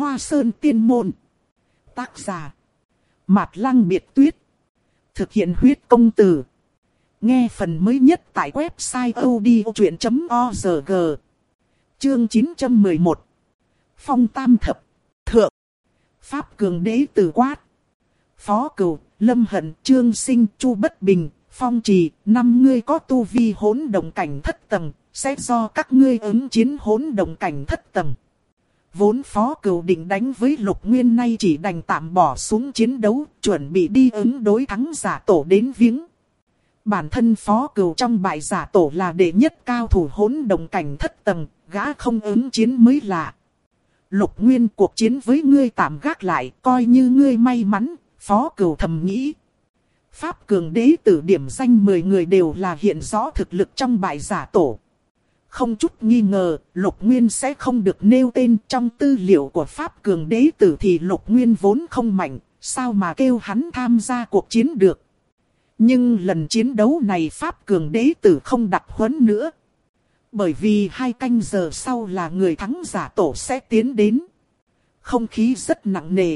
Hoa Sơn Tiên Môn. Tác giả Mạt Lăng Biệt Tuyết. Thực hiện huyết công từ. Nghe phần mới nhất tại website odchuyện.org. Chương 911. Phong Tam Thập. Thượng. Pháp Cường Đế Tử quát. Phó Cửu, Lâm Hận, Trương Sinh, Chu Bất Bình, Phong Trì, 5 ngươi có tu vi hỗn động cảnh thất tầng, sẽ do các ngươi ứng chiến hỗn động cảnh thất tầng. Vốn Phó Cửu định đánh với Lục Nguyên, nay chỉ đành tạm bỏ xuống chiến đấu, chuẩn bị đi ứng đối thắng giả tổ đến viếng. Bản thân Phó Cửu trong bại giả tổ là đệ nhất cao thủ hỗn động cảnh thất tầng, gã không ứng chiến mới lạ. Lục Nguyên, cuộc chiến với ngươi tạm gác lại, coi như ngươi may mắn, Phó Cửu thầm nghĩ. Pháp Cường Đế Tử điểm danh 10 người đều là hiện rõ thực lực trong bại giả tổ. Không chút nghi ngờ, Lục Nguyên sẽ không được nêu tên. Trong tư liệu của Pháp Cường Đế Tử thì Lục Nguyên vốn không mạnh, sao mà kêu hắn tham gia cuộc chiến được. Nhưng lần chiến đấu này Pháp Cường Đế Tử không đặt huấn nữa. Bởi vì 2 canh giờ sau là người thắng giả tổ sẽ tiến đến. Không khí rất nặng nề.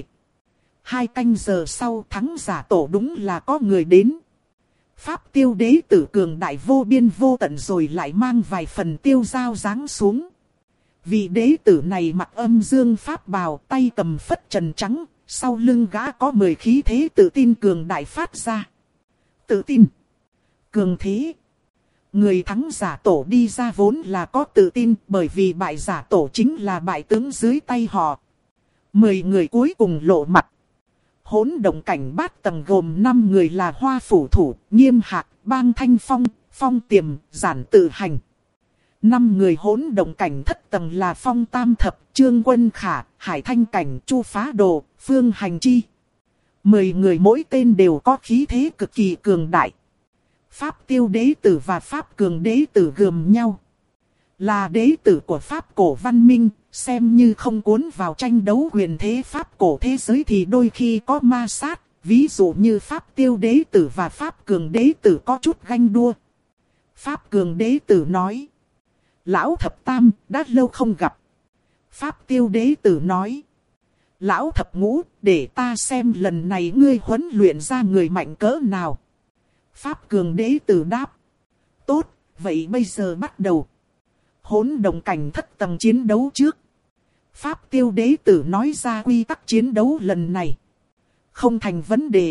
2 canh giờ sau thắng giả tổ đúng là có người đến. Pháp Tiêu Đế Tử cường đại vô biên vô tận rồi lại mang vài phần tiêu dao giáng xuống. Vị đế tử này mặc âm dương pháp bào, tay cầm phất trần trắng, sau lưng gã có 10 khí thế tự tin cường đại phát ra. Tự tin, cường thế. Người thắng giả tổ đi ra vốn là có tự tin, bởi vì bại giả tổ chính là bại tướng dưới tay họ. 10 người cuối cùng lộ mặt. Hỗn động cảnh bát tầng gồm 5 người là Hoa Phủ Thủ, Nghiêm Hạc, Bang Thanh Phong, Phong Tiềm, Giản Tự Hành. 5 người hỗn động cảnh thất tầng là Phong Tam Thập, Trương Quân Khả, Hải Thanh Cảnh, Chu Phá Đồ, Phương Hành Chi. 10 người mỗi tên đều có khí thế cực kỳ cường đại. Pháp Tiêu Đế Tử và Pháp Cường Đế Tử gườm nhau. Là đế tử của Pháp cổ văn minh, xem như không cuốn vào tranh đấu quyền thế Pháp cổ thế giới thì đôi khi có ma sát, ví dụ như Pháp Tiêu Đế Tử và Pháp Cường Đế Tử có chút ganh đua. Pháp Cường Đế Tử nói: Lão Thập Tam, đã lâu không gặp. Pháp Tiêu Đế Tử nói: Lão Thập Ngũ, để ta xem lần này ngươi huấn luyện ra người mạnh cỡ nào. Pháp Cường Đế Tử đáp: Tốt, vậy bây giờ bắt đầu. Hỗn động cảnh thất tầng chiến đấu trước. Pháp Tiêu Đế Tử nói ra quy tắc chiến đấu lần này. Không thành vấn đề.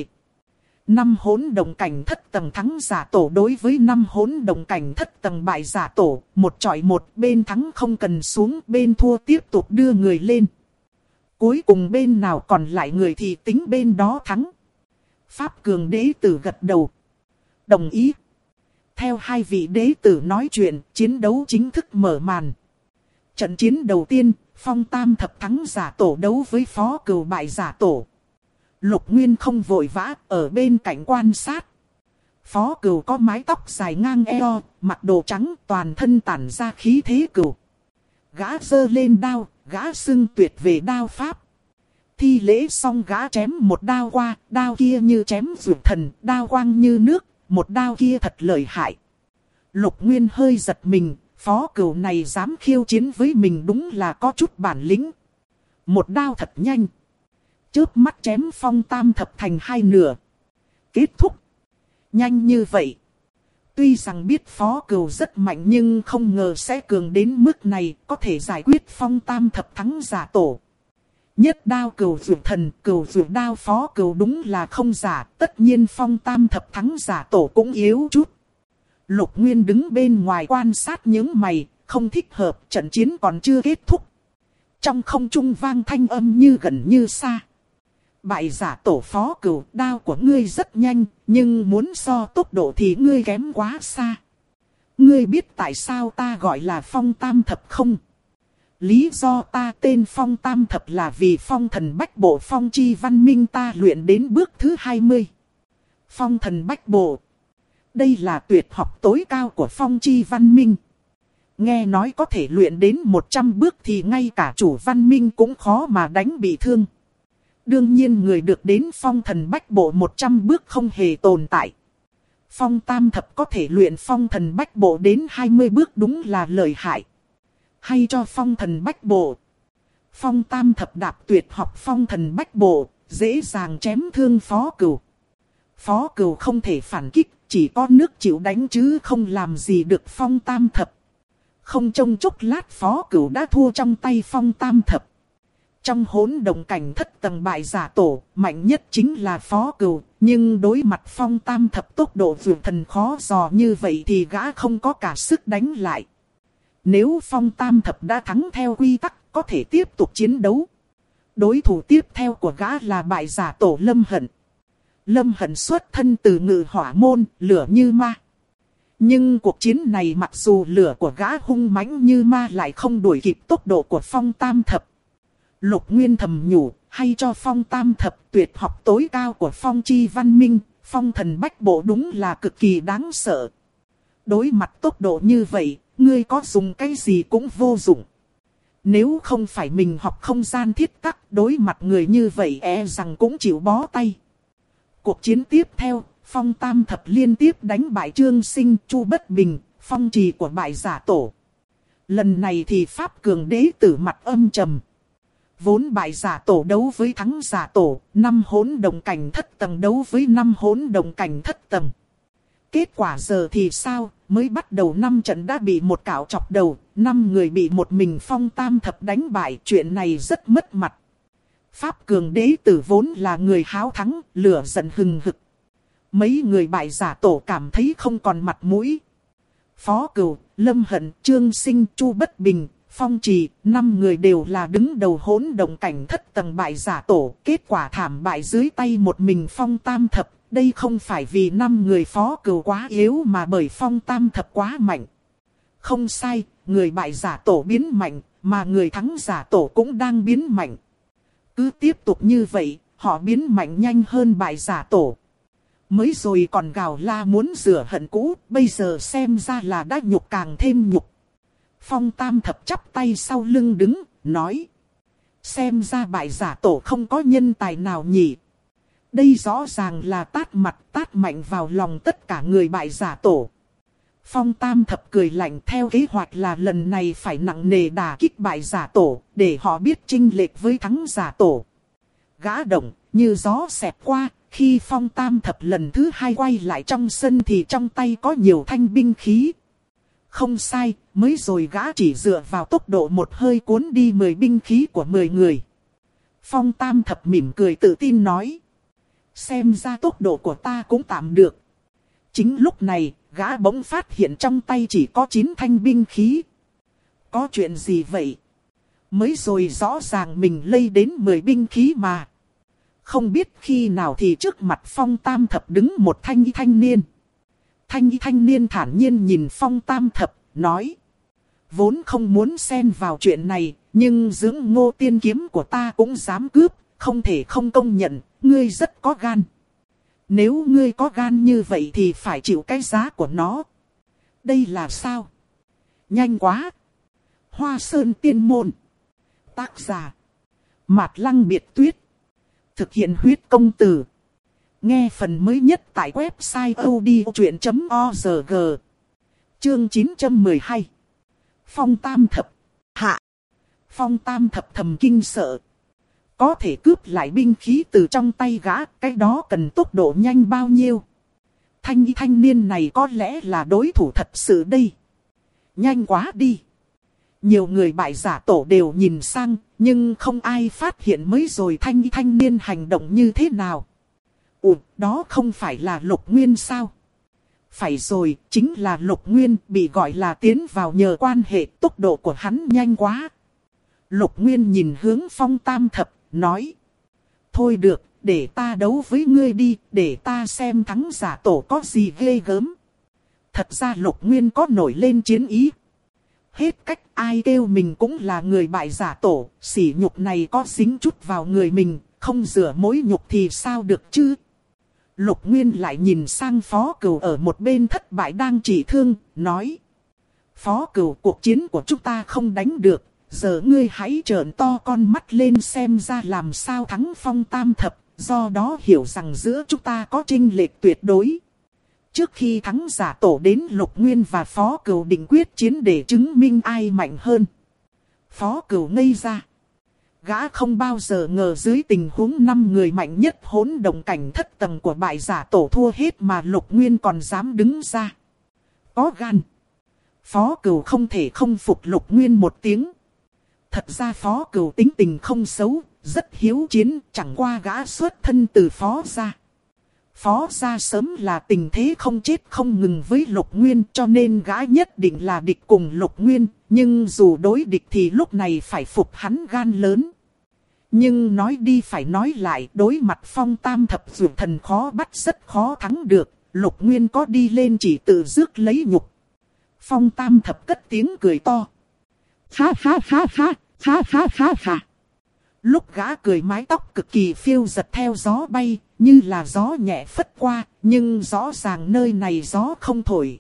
5 hỗn động cảnh thất tầng thắng giả tổ đối với 5 hỗn động cảnh thất tầng bại giả tổ. 1 chọi 1, bên thắng không cần xuống, bên thua tiếp tục đưa người lên. Cuối cùng bên nào còn lại người thì tính bên đó thắng. Pháp Cường Đế Tử gật đầu. Đồng ý. Theo 2 vị đế tử nói chuyện, chiến đấu chính thức mở màn. Trận chiến đầu tiên, Phong Tam Thập thắng giả tổ đấu với Phó Cửu bại giả tổ. Lục Nguyên không vội vã, ở bên cạnh quan sát. Phó Cửu có mái tóc dài ngang eo, mặc đồ trắng, toàn thân tản ra khí thế cửu. Gã giơ lên đao, gã xưng tuyệt về đao pháp. Thi lễ xong gã chém một đao qua, đao kia như chém dược thần, đao quang như nước. Một đao kia thật lợi hại. Lục Nguyên hơi giật mình, Phó Cửu này dám khiêu chiến với mình đúng là có chút bản lĩnh. Một đao thật nhanh. Chớp mắt chém Phong Tam Thập thành 2 nửa. Kết thúc. Nhanh như vậy. Tuy rằng biết Phó Cửu rất mạnh nhưng không ngờ sẽ cường đến mức này, có thể giải quyết Phong Tam Thập thắng giả tổ. Nhất đao Cửu dược thần, Cửu dược đao Phó Cửu đúng là không giả, tất nhiên Phong Tam Thập thắng giả tổ cũng yếu chút. Lục Nguyên đứng bên ngoài quan sát những mày, không thích hợp, trận chiến còn chưa kết thúc. Trong không trung vang thanh âm như gần như xa. Bại giả tổ Phó Cửu, đao của ngươi rất nhanh, nhưng muốn so tốc độ thì ngươi kém quá xa. Ngươi biết tại sao ta gọi là Phong Tam Thập không? Lý do ta tên Phong Tam Thập là vì phong thần bách bộ phong chi văn minh ta luyện đến bước thứ 20. Phong thần bách bộ. Đây là tuyệt học tối cao của phong chi văn minh. Nghe nói có thể luyện đến 100 bước thì ngay cả chủ văn minh cũng khó mà đánh bị thương. Đương nhiên người được đến phong thần bách bộ 100 bước không hề tồn tại. Phong Tam Thập có thể luyện phong thần bách bộ đến 20 bước đúng là lợi hại. Hay cho phong thần bách bộ. Phong Tam Thập đạp tuyệt học phong thần bách bộ, dễ dàng chém thương Phó Cửu. Phó Cửu không thể phản kích, chỉ có nước chịu đánh chứ không làm gì được Phong Tam Thập. Không trông chốc lát Phó Cửu đã thua trong tay Phong Tam Thập. Trong hỗn động cảnh thất tầng bại giả tổ, mạnh nhất chính là Phó Cửu, nhưng đối mặt Phong Tam Thập tốc độ vượt thần khó dò như vậy thì gã không có cả sức đánh lại. Nếu Phong Tam Thập đã thắng theo quy tắc, có thể tiếp tục chiến đấu. Đối thủ tiếp theo của gã là bại giả tổ Lâm Hận. Lâm Hận xuất thân từ Ngự Hỏa môn, lửa như ma. Nhưng cuộc chiến này mặc dù lửa của gã hung mãnh như ma lại không đuổi kịp tốc độ của Phong Tam Thập. Lục Nguyên thầm nhủ, hay cho Phong Tam Thập tuyệt học tối cao của Phong Chi Văn Minh, phong thần bách bộ đúng là cực kỳ đáng sợ. Đối mặt tốc độ như vậy, ngươi có dùng cái gì cũng vô dụng. Nếu không phải mình học không gian thiết tắc, đối mặt người như vậy rằng cũng chịu bó tay. Cuộc chiến tiếp theo, Phong Tam Thập liên tiếp đánh bại Trương Sinh, Chu Bất Bình, phong trì của bại giả tổ. Lần này thì Pháp Cường Đế tử mặt âm trầm. Vốn bại giả tổ đấu với thắng giả tổ, 5 hỗn động cảnh thất tầng đấu với 5 hỗn động cảnh thất tầng. Kết quả giờ thì sao, mới bắt đầu 5 trận đã bị một cạo chọc đầu, 5 người bị một mình Phong Tam Thập đánh bại, chuyện này rất mất mặt. Pháp Cường Đế tử vốn là người háo thắng, lửa giận hừng hực. Mấy người bại giả tổ cảm thấy không còn mặt mũi. Phó Cửu, Lâm Hận, Trương Sinh, Chu Bất Bình, Phong Trì, 5 người đều là đứng đầu hỗn động cảnh thất tầng bại giả tổ. Kết quả thảm bại dưới tay một mình Phong Tam Thập. Đây không phải vì 5 người Phó Cửu quá yếu mà bởi Phong Tam Thập quá mạnh. Không sai, người bại giả tổ biến mạnh, mà người thắng giả tổ cũng đang biến mạnh. Cứ tiếp tục như vậy, họ biến mạnh nhanh hơn bại giả tổ. Mới rồi còn gào la muốn rửa hận cũ, bây giờ xem ra là đã nhục càng thêm nhục. Phong Tam Thập chắp tay sau lưng đứng, nói. Xem ra bại giả tổ không có nhân tài nào nhỉ. Đây rõ ràng là tát mặt tát mạnh vào lòng tất cả người bại giả tổ. Phong Tam Thập cười lạnh, theo kế hoạch là lần này phải nặng nề đả kích bại giả tổ, để họ biết chênh lệch với thắng giả tổ. Gã động, như gió xẹt qua, khi Phong Tam Thập lần thứ 2 quay lại trong sân thì trong tay có nhiều thanh binh khí. Không sai, mới rồi gã chỉ dựa vào tốc độ một hơi cuốn đi 10 binh khí của 10 người. Phong Tam Thập mỉm cười tự tin nói. Xem ra tốc độ của ta cũng tạm được. Chính lúc này, gã bỗng phát hiện trong tay chỉ có 9 thanh binh khí. Có chuyện gì vậy? Mới rồi rõ ràng mình lây đến 10 binh khí mà. Không biết khi nào thì trước mặt Phong Tam Thập đứng một thanh niên. Thanh niên thản nhiên nhìn Phong Tam Thập, nói. Vốn không muốn xen vào chuyện này, nhưng dưỡng Ngô tiên kiếm của ta cũng dám cướp, không thể không công nhận, ngươi rất có gan. Nếu ngươi có gan như vậy thì phải chịu cái giá của nó. Đây là sao? Nhanh quá! Hoa Sơn Tiên Môn. Tác giả. Mạt Lăng Biệt Tuyết. Thực hiện huyết công từ. Nghe phần mới nhất tại website odchuyện.org. Chương 912. Phong Tam Thập. Hạ. Phong Tam Thập thầm kinh sợ. Có thể cướp lại binh khí từ trong tay gã, cái đó cần tốc độ nhanh bao nhiêu. Thanh niên này có lẽ là đối thủ thật sự đây. Nhanh quá đi. Nhiều người bại giả tổ đều nhìn sang, nhưng không ai phát hiện mới rồi thanh niên hành động như thế nào. Đó không phải là Lục Nguyên sao? Phải rồi, chính là Lục Nguyên, bị gọi là tiến vào nhờ quan hệ, tốc độ của hắn nhanh quá. Lục Nguyên nhìn hướng Phong Tam Thập, nói. Thôi được, để ta đấu với ngươi đi, để ta xem thắng giả tổ có gì ghê gớm. Thật ra Lục Nguyên có nổi lên chiến ý. Hết cách, ai kêu mình cũng là người bại giả tổ, sỉ nhục này có dính chút vào người mình, không rửa mối nhục thì sao được chứ. Lục Nguyên lại nhìn sang Phó Cửu ở một bên thất bại đang trị thương, nói. Phó Cửu, cuộc chiến của chúng ta không đánh được, giờ ngươi hãy trợn to con mắt lên xem ra làm sao thắng Phong Tam Thập, do đó hiểu rằng giữa chúng ta có chênh lệch tuyệt đối. Trước khi thắng giả tổ đến, Lục Nguyên và Phó Cửu định quyết chiến để chứng minh ai mạnh hơn. Phó Cửu ngây ra. Gã không bao giờ ngờ dưới tình huống 5 người mạnh nhất hỗn động cảnh thất tầng của bại giả tổ thua hết mà Lục Nguyên còn dám đứng ra. Có gan. Phó Cửu không thể không phục Lục Nguyên một tiếng. Thật ra Phó Cửu tính tình không xấu, rất hiếu chiến, chẳng qua gã xuất thân từ Phó gia. Phó gia sớm là tình thế không chết không ngừng với Lục Nguyên, cho nên gã nhất định là địch cùng Lục Nguyên, nhưng dù đối địch thì lúc này phải phục hắn gan lớn. Nhưng nói đi phải nói lại, đối mặt Phong Tam Thập Dụ Thần khó bắt rất khó thắng được, Lục Nguyên có đi lên chỉ tự rước lấy nhục. Phong Tam Thập cất tiếng cười to. Ha ha ha ha, ha ha ha ha. Lúc gã cười mái tóc cực kỳ phiêu giật theo gió bay, như là gió nhẹ phất qua, nhưng rõ ràng nơi này gió không thổi.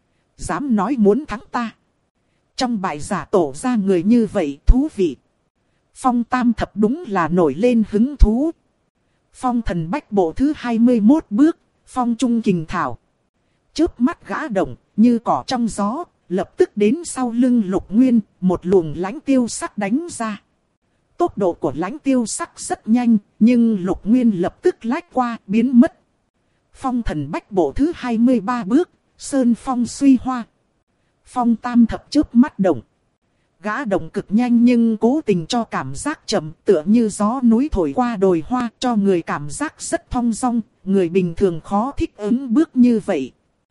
Dám nói muốn thắng ta. Trong bại giả tổ ra người như vậy thú vị. Phong Tam Thập đúng là nổi lên hứng thú. Phong Thần Bách Bộ thứ 21 bước, Phong Trung Kình Thảo. Chớp mắt gã động, như cỏ trong gió, lập tức đến sau lưng Lục Nguyên, một luồng lãnh tiêu sắc đánh ra. Tốc độ của lãnh tiêu sắc rất nhanh, nhưng Lục Nguyên lập tức lách qua, biến mất. Phong Thần Bách Bộ thứ 23 bước, Sơn Phong Suy Hoa. Phong Tam Thập chớp mắt động. Gã động cực nhanh nhưng cố tình cho cảm giác chậm, tựa như gió núi thổi qua đồi hoa, cho người cảm giác rất thong dong, người bình thường khó thích ứng bước như vậy.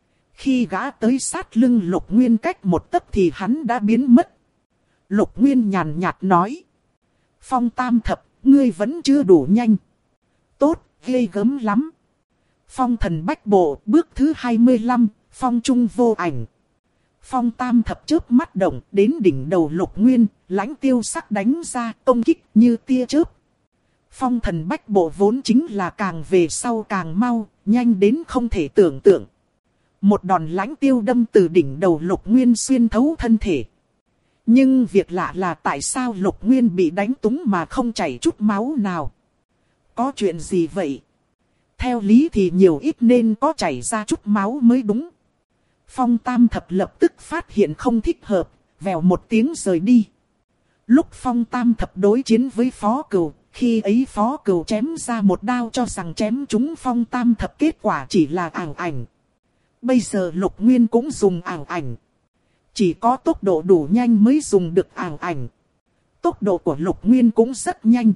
Khi gã tới sát lưng Lục Nguyên cách một tấc thì hắn đã biến mất. Lục Nguyên nhàn nhạt nói. Phong Tam Thập, ngươi vẫn chưa đủ nhanh. Tốt, ghê gớm lắm. Phong Thần Bách Bộ, bước thứ 25, Phong Trung Vô Ảnh. Phong Tam Thập chớp mắt động, đến đỉnh đầu Lục Nguyên, lãnh tiêu sắc đánh ra, công kích như tia chớp. Phong Thần Bách Bộ vốn chính là càng về sau càng mau, nhanh đến không thể tưởng tượng. Một đòn lãnh tiêu đâm từ đỉnh đầu Lục Nguyên xuyên thấu thân thể. Nhưng việc lạ là tại sao Lục Nguyên bị đánh túng mà không chảy chút máu nào. Có chuyện gì vậy? Theo lý thì nhiều ít nên có chảy ra chút máu mới đúng. Phong Tam Thập lập tức phát hiện không thích hợp, vèo một tiếng rời đi. Lúc Phong Tam Thập đối chiến với Phó Cửu, khi ấy Phó Cửu chém ra một đao cho rằng chém trúng Phong Tam Thập, kết quả chỉ là ảo ảnh. Bây giờ Lục Nguyên cũng dùng ảo ảnh. Chỉ có tốc độ đủ nhanh mới dùng được ảo ảnh. Tốc độ của Lục Nguyên cũng rất nhanh.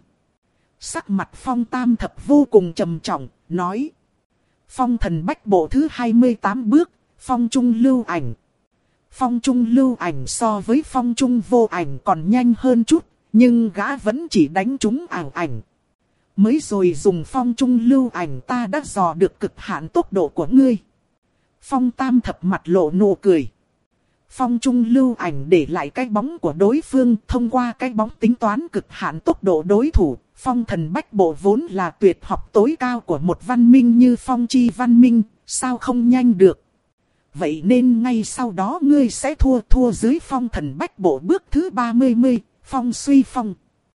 Sắc mặt Phong Tam Thập vô cùng trầm trọng, nói. Phong Thần Bách Bộ thứ 28 bước, Phong Trung Lưu Ảnh. Phong Trung Lưu Ảnh so với Phong Trung Vô Ảnh còn nhanh hơn chút, nhưng gã vẫn chỉ đánh trúng ảo ảnh. Mới rồi dùng Phong Trung Lưu Ảnh ta đã dò được cực hạn tốc độ của ngươi. Phong Tam Thập mặt lộ nụ cười. Phong Trung Lưu Ảnh để lại cái bóng của đối phương, thông qua cái bóng tính toán cực hạn tốc độ đối thủ. Phong Thần Bách Bộ vốn là tuyệt học tối cao của một văn minh như Phong Chi văn minh, sao không nhanh được. Vậy nên ngay sau đó ngươi sẽ thua dưới Phong Thần Bách Bộ bước thứ 30, Phong Suy Phong.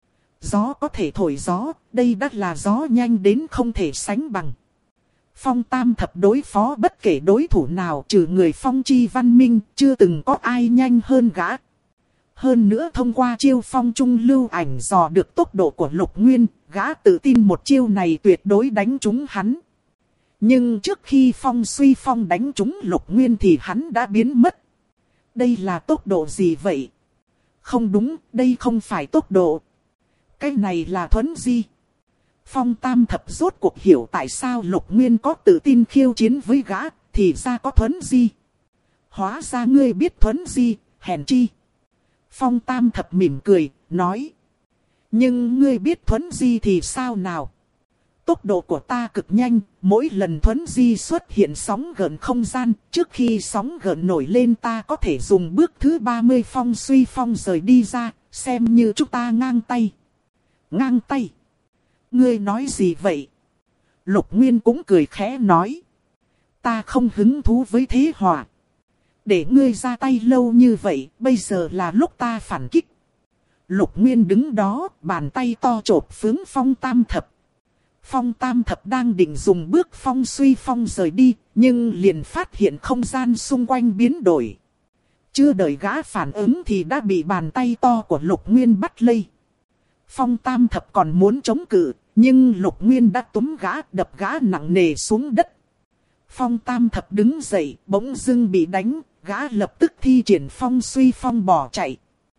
Gió có thể thổi gió, đây đã là gió nhanh đến không thể sánh bằng. Phong Tam Thập đối phó bất kể đối thủ nào trừ người Phong Chi văn minh, chưa từng có ai nhanh hơn gã. Hơn nữa thông qua chiêu Phong Trung Lưu Ảnh dò được tốc độ của Lục Nguyên, gã tự tin một chiêu này tuyệt đối đánh trúng hắn. Nhưng trước khi Phong Suy Phong đánh trúng Lục Nguyên thì hắn đã biến mất. Đây là tốc độ gì vậy? Không đúng, đây không phải tốc độ. Cái này là thuấn di. Phong Tam Thập rốt cuộc hiểu tại sao Lục Nguyên có tự tin khiêu chiến với gã, thì ra có thuấn di. Hóa ra ngươi biết thuấn di, hèn chi. Phong Tam Thập mỉm cười, nói. Nhưng ngươi biết thuấn di thì sao nào? Tốc độ của ta cực nhanh, mỗi lần thuấn di xuất hiện sóng gợn không gian, trước khi sóng gợn nổi lên ta có thể dùng bước thứ 30 Phong Suy Phong rời đi ra, xem như chúng ta ngang tay. Ngang tay? Ngươi nói gì vậy? Lục Nguyên cũng cười khẽ nói. Ta không hứng thú với thế hòa. Để ngươi ra tay lâu như vậy, bây giờ là lúc ta phản kích. Lục Nguyên đứng đó, bàn tay to chộp phướng Phong Tam Thập. Phong Tam Thập đang định dùng bước Phong Suy Phong rời đi, nhưng liền phát hiện không gian xung quanh biến đổi. Chưa đợi gã phản ứng thì đã bị bàn tay to của Lục Nguyên bắt lấy. Phong Tam Thập còn muốn chống cự, nhưng Lục Nguyên đã túm gã, đập gã nặng nề xuống đất. Phong Tam Thập đứng dậy, bỗng dưng bị đánh, gã lập tức thi triển phong suy phong bỏ chạy.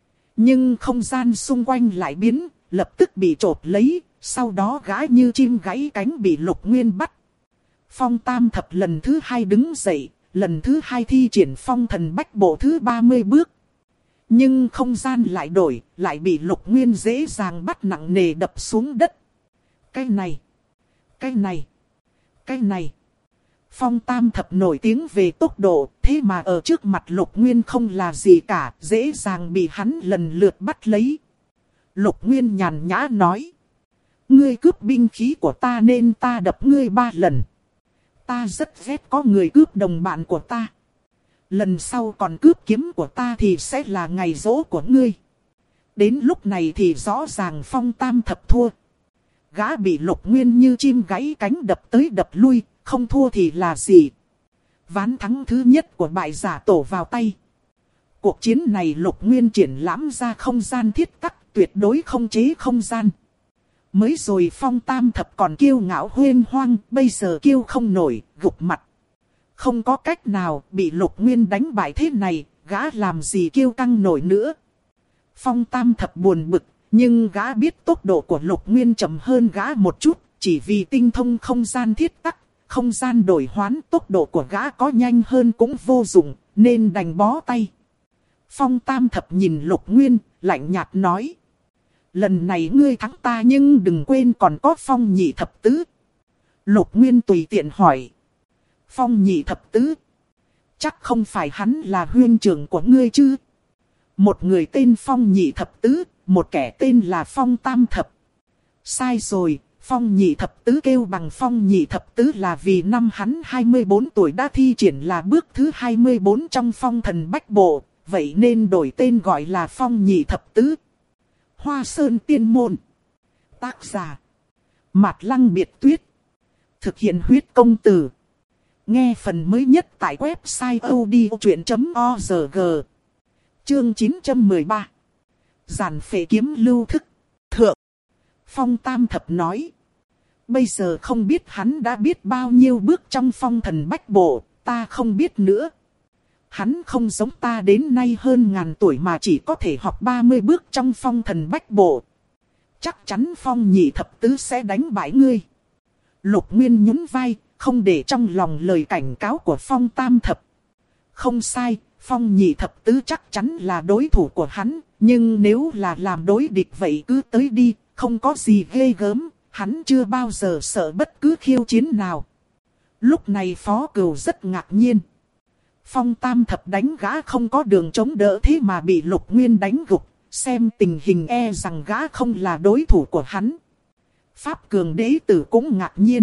Nhưng không gian xung quanh lại biến, lập tức bị chộp lấy, sau đó gã như chim gãy cánh bị Lục Nguyên bắt. Phong Tam Thập lần thứ 2 đứng dậy, lần thứ 2 thi triển phong thần bách bộ thứ 30 bước. Nhưng không gian lại đổi, lại bị Lục Nguyên dễ dàng bắt nặng nề đập xuống đất. Cái này, cái này, cái này. Phong Tam Thập nổi tiếng về tốc độ, thế mà ở trước mặt Lục Nguyên không là gì cả, dễ dàng bị hắn lần lượt bắt lấy. Lục Nguyên nhàn nhã nói. Ngươi cướp binh khí của ta nên ta đập ngươi 3 lần. Ta rất ghét có người cướp đồng bạn của ta. Lần sau còn cướp kiếm của ta thì sẽ là ngày giỗ của ngươi. Đến lúc này thì rõ ràng Phong Tam Thập thua. Gã bị Lục Nguyên như chim gáy cánh đập tới đập lui, không thua thì là gì. Ván thắng thứ nhất của bại giả tổ vào tay. Cuộc chiến này Lục Nguyên triển lãm ra không gian thiết tắc, tuyệt đối không chế không gian. Mới rồi Phong Tam Thập còn kiêu ngạo huyên hoang, bây giờ kiêu không nổi, gục mặt. Không có cách nào, bị Lục Nguyên đánh bại thế này, gã làm gì kiêu căng nổi nữa. Phong Tam Thập buồn bực, nhưng gã biết tốc độ của Lục Nguyên chậm hơn gã một chút, chỉ vì tinh thông không gian thiết tắc, không gian đổi hoán, tốc độ của gã có nhanh hơn cũng vô dụng, nên đành bó tay. Phong Tam Thập nhìn Lục Nguyên, lạnh nhạt nói. Lần này ngươi thắng ta nhưng đừng quên còn có Phong Nhị Thập Tứ. Lục Nguyên tùy tiện hỏi. Phong Nhị Thập Tứ? Chắc không phải hắn là huynh trưởng của ngươi chứ? Một người tên Phong Nhị Thập Tứ, một kẻ tên là Phong Tam Thập. Sai rồi, Phong Nhị Thập Tứ kêu bằng Phong Nhị Thập Tứ là vì năm hắn 24 tuổi đã thi triển là bước thứ 24 trong phong thần bách bộ, vậy nên đổi tên gọi là Phong Nhị Thập Tứ. Hoa Sơn Tiên Môn. Tác giả Mạt Lăng Biệt Tuyết. Thực hiện huyết công từ. Nghe phần mới nhất tại website odchuyện.org. Chương 913. Giản phệ kiếm lưu thức. Thượng. Phong Tam Thập nói. Bây giờ không biết hắn đã biết bao nhiêu bước trong phong thần bách bộ, ta không biết nữa. Hắn không giống ta đến nay hơn ngàn tuổi mà chỉ có thể học 30 bước trong phong thần bách bộ. Chắc chắn Phong Nhị Thập Tứ sẽ đánh bại ngươi. Lục Nguyên nhún vai, không để trong lòng lời cảnh cáo của Phong Tam Thập. Không sai, Phong Nhị Thập Tứ chắc chắn là đối thủ của hắn, nhưng nếu là làm đối địch vậy cứ tới đi, không có gì ghê gớm, hắn chưa bao giờ sợ bất cứ khiêu chiến nào. Lúc này Phó Cửu rất ngạc nhiên. Phong Tam Thập đánh gã không có đường chống đỡ thế mà bị Lục Nguyên đánh gục, xem tình hình e rằng gã không là đối thủ của hắn. Pháp Cường Đế Tử cũng ngạc nhiên.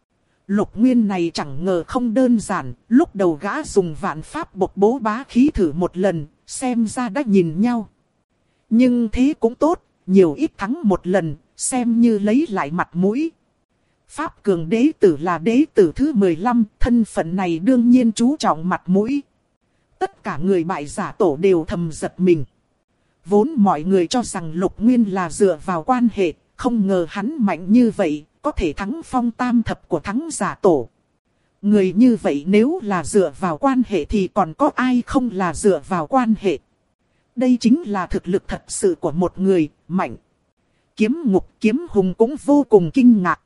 Lục Nguyên này chẳng ngờ không đơn giản, lúc đầu gã dùng vạn pháp bộc bố bá khí thử một lần, xem ra đã nhìn nhau. Nhưng thế cũng tốt, nhiều ít thắng một lần, xem như lấy lại mặt mũi. Pháp Cường Đế Tử là đế tử thứ 15, thân phận này đương nhiên chú trọng mặt mũi. Tất cả người bại giả tổ đều thầm giật mình. Vốn mọi người cho rằng Lục Nguyên là dựa vào quan hệ, không ngờ hắn mạnh như vậy, có thể thắng Phong Tam Thập của thắng giả tổ. Người như vậy nếu là dựa vào quan hệ thì còn có ai không là dựa vào quan hệ. Đây chính là thực lực thật sự của một người, mạnh. Kiếm Ngục Kiếm Hùng cũng vô cùng kinh ngạc.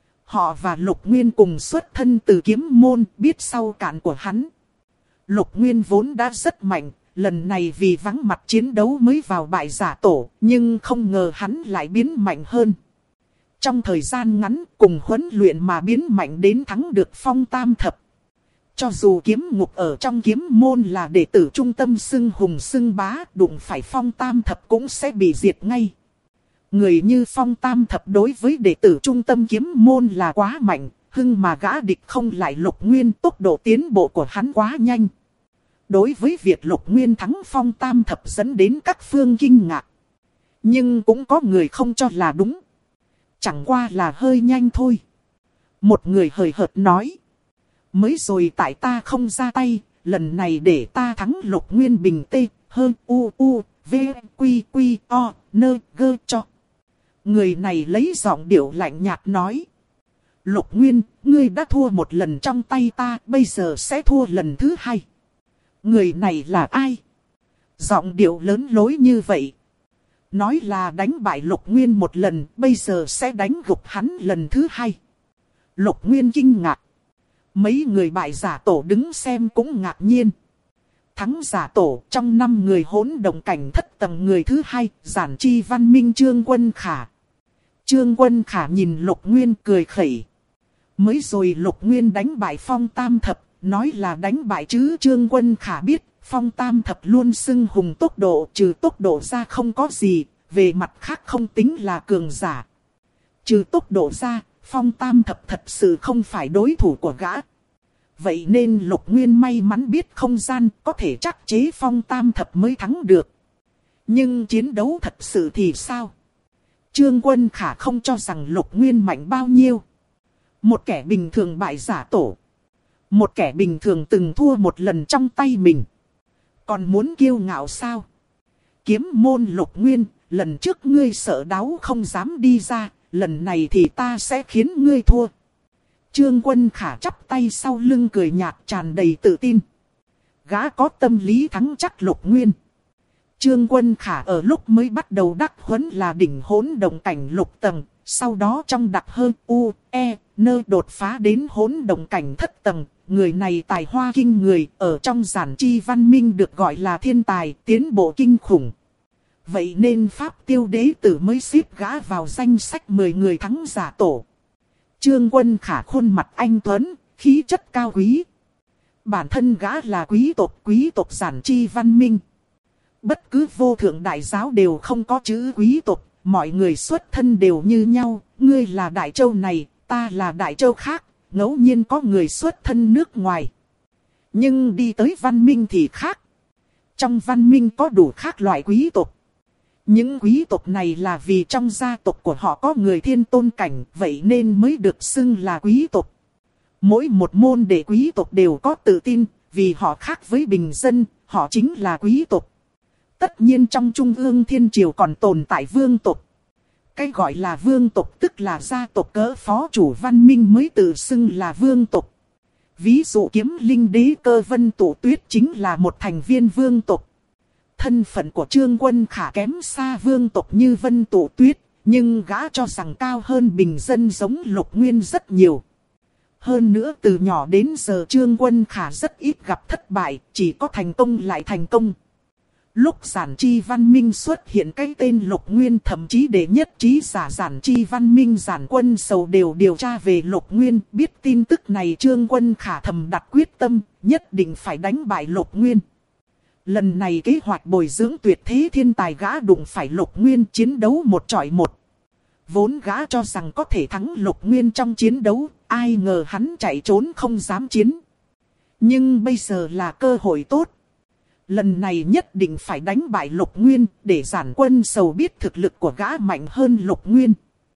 Họ và Lục Nguyên cùng xuất thân từ kiếm môn, biết sau cản của hắn. Lục Nguyên vốn đã rất mạnh, lần này vì vắng mặt chiến đấu mới vào bại giả tổ, nhưng không ngờ hắn lại biến mạnh hơn. Trong thời gian ngắn cùng huấn luyện mà biến mạnh đến thắng được Phong Tam Thập. Cho dù Kiếm Ngục ở trong kiếm môn là đệ tử trung tâm xưng hùng xưng bá, đụng phải Phong Tam Thập cũng sẽ bị diệt ngay. Người như Phong Tam Thập đối với đệ tử trung tâm kiếm môn là quá mạnh, hưng mà gã địch không lại Lục Nguyên, tốc độ tiến bộ của hắn quá nhanh. Đối với việc Lục Nguyên thắng Phong Tam Thập dẫn đến các phương kinh ngạc. Nhưng cũng có người không cho là đúng. Chẳng qua là hơi nhanh thôi. Một người hời hợt nói. Mới rồi tại ta không ra tay, lần này để ta thắng Lục Nguyên bình tê, hơn u, v, quy, o, nơ, gơ cho. Người này lấy giọng điệu lạnh nhạt nói. Lục Nguyên, ngươi đã thua một lần trong tay ta, bây giờ sẽ thua lần thứ hai. Người này là ai? Giọng điệu lớn lối như vậy. Nói là đánh bại Lục Nguyên một lần, bây giờ sẽ đánh gục hắn lần thứ hai. Lục Nguyên kinh ngạc. Mấy người bại giả tổ đứng xem cũng ngạc nhiên. Thắng giả tổ trong 5 người hỗn động cảnh thất tầng người thứ hai, Giản Chi Văn Minh Trương Quân Khả. Trương Quân Khả nhìn Lục Nguyên cười khẩy. Mới rồi Lục Nguyên đánh bại Phong Tam Thập, nói là đánh bại chứ Trương Quân Khả biết, Phong Tam Thập luôn xưng hùng tốc độ, trừ tốc độ ra không có gì, về mặt khác không tính là cường giả. Trừ tốc độ ra, Phong Tam Thập thật sự không phải đối thủ của gã. Vậy nên Lục Nguyên may mắn biết không gian, có thể chắc chế Phong Tam Thập mới thắng được. Nhưng chiến đấu thật sự thì sao? Trương Quân Khả không cho rằng Lục Nguyên mạnh bao nhiêu. Một kẻ bình thường bại giả tổ. Một kẻ bình thường từng thua một lần trong tay mình. Còn muốn kiêu ngạo sao? Kiếm môn Lục Nguyên, lần trước ngươi sợ đáo không dám đi ra, lần này thì ta sẽ khiến ngươi thua. Trương Quân Khả chắp tay sau lưng cười nhạt tràn đầy tự tin. Gã có tâm lý thắng chắc Lục Nguyên. Trương Quân Khả ở lúc mới bắt đầu đắc huấn là đỉnh hỗn động cảnh lục tầng, sau đó trong đặc hơn đột phá đến hỗn động cảnh thất tầng. Người này tài hoa kinh người, ở trong Giản Chi Văn Minh được gọi là thiên tài, tiến bộ kinh khủng. Vậy nên Pháp Tiêu Đế Tử mới xếp gã vào danh sách 10 người thắng giả tổ. Trương Quân Khả khuôn mặt anh tuấn, khí chất cao quý. Bản thân gã là quý tộc Giản Chi Văn Minh. Bất cứ vô thượng đại giáo đều không có chữ quý tộc, mọi người xuất thân đều như nhau. Ngươi là Đại Châu này, ta là Đại Châu khác, ngẫu nhiên có người xuất thân nước ngoài. Nhưng đi tới văn minh thì khác. Trong văn minh có đủ các loại quý tộc. Những quý tộc này là vì trong gia tộc của họ có người thiên tôn cảnh, vậy nên mới được xưng là quý tộc. Mỗi một môn đệ quý tộc đều có tự tin, vì họ khác với bình dân, họ chính là quý tộc. Tất nhiên trong Trung ương Thiên Triều còn tồn tại vương tộc. Cái gọi là vương tộc tức là gia tộc cỡ phó chủ văn minh mới tự xưng là vương tộc. Ví dụ Kiếm Linh Đế Cơ Vân Tụ Tuyết chính là một thành viên vương tộc. Thân phận của Trương Quân Khả kém xa vương tộc như Vân Tụ Tuyết, nhưng gã cho rằng cao hơn bình dân giống Lục Nguyên rất nhiều. Hơn nữa từ nhỏ đến giờ Trương Quân Khả rất ít gặp thất bại, chỉ có thành công lại thành công. Lúc Giản Chi Văn Minh xuất hiện cái tên Lục Nguyên, thậm chí để nhất trí giả Giản Chi Văn Minh Giản Quân Sầu đều điều tra về Lục Nguyên. Biết tin tức này Trương Quân Khả thầm đặt quyết tâm, nhất định phải đánh bại Lục Nguyên. Lần này kế hoạch bồi dưỡng tuyệt thế thiên tài gã đụng phải Lục Nguyên chiến đấu một chọi một. Vốn gã cho rằng có thể thắng Lục Nguyên trong chiến đấu, ai ngờ hắn chạy trốn không dám chiến. Nhưng bây giờ là cơ hội tốt. Lần này nhất định phải đánh bại Lục Nguyên, để Giản Quân Sầu biết thực lực của gã mạnh hơn Lục Nguyên.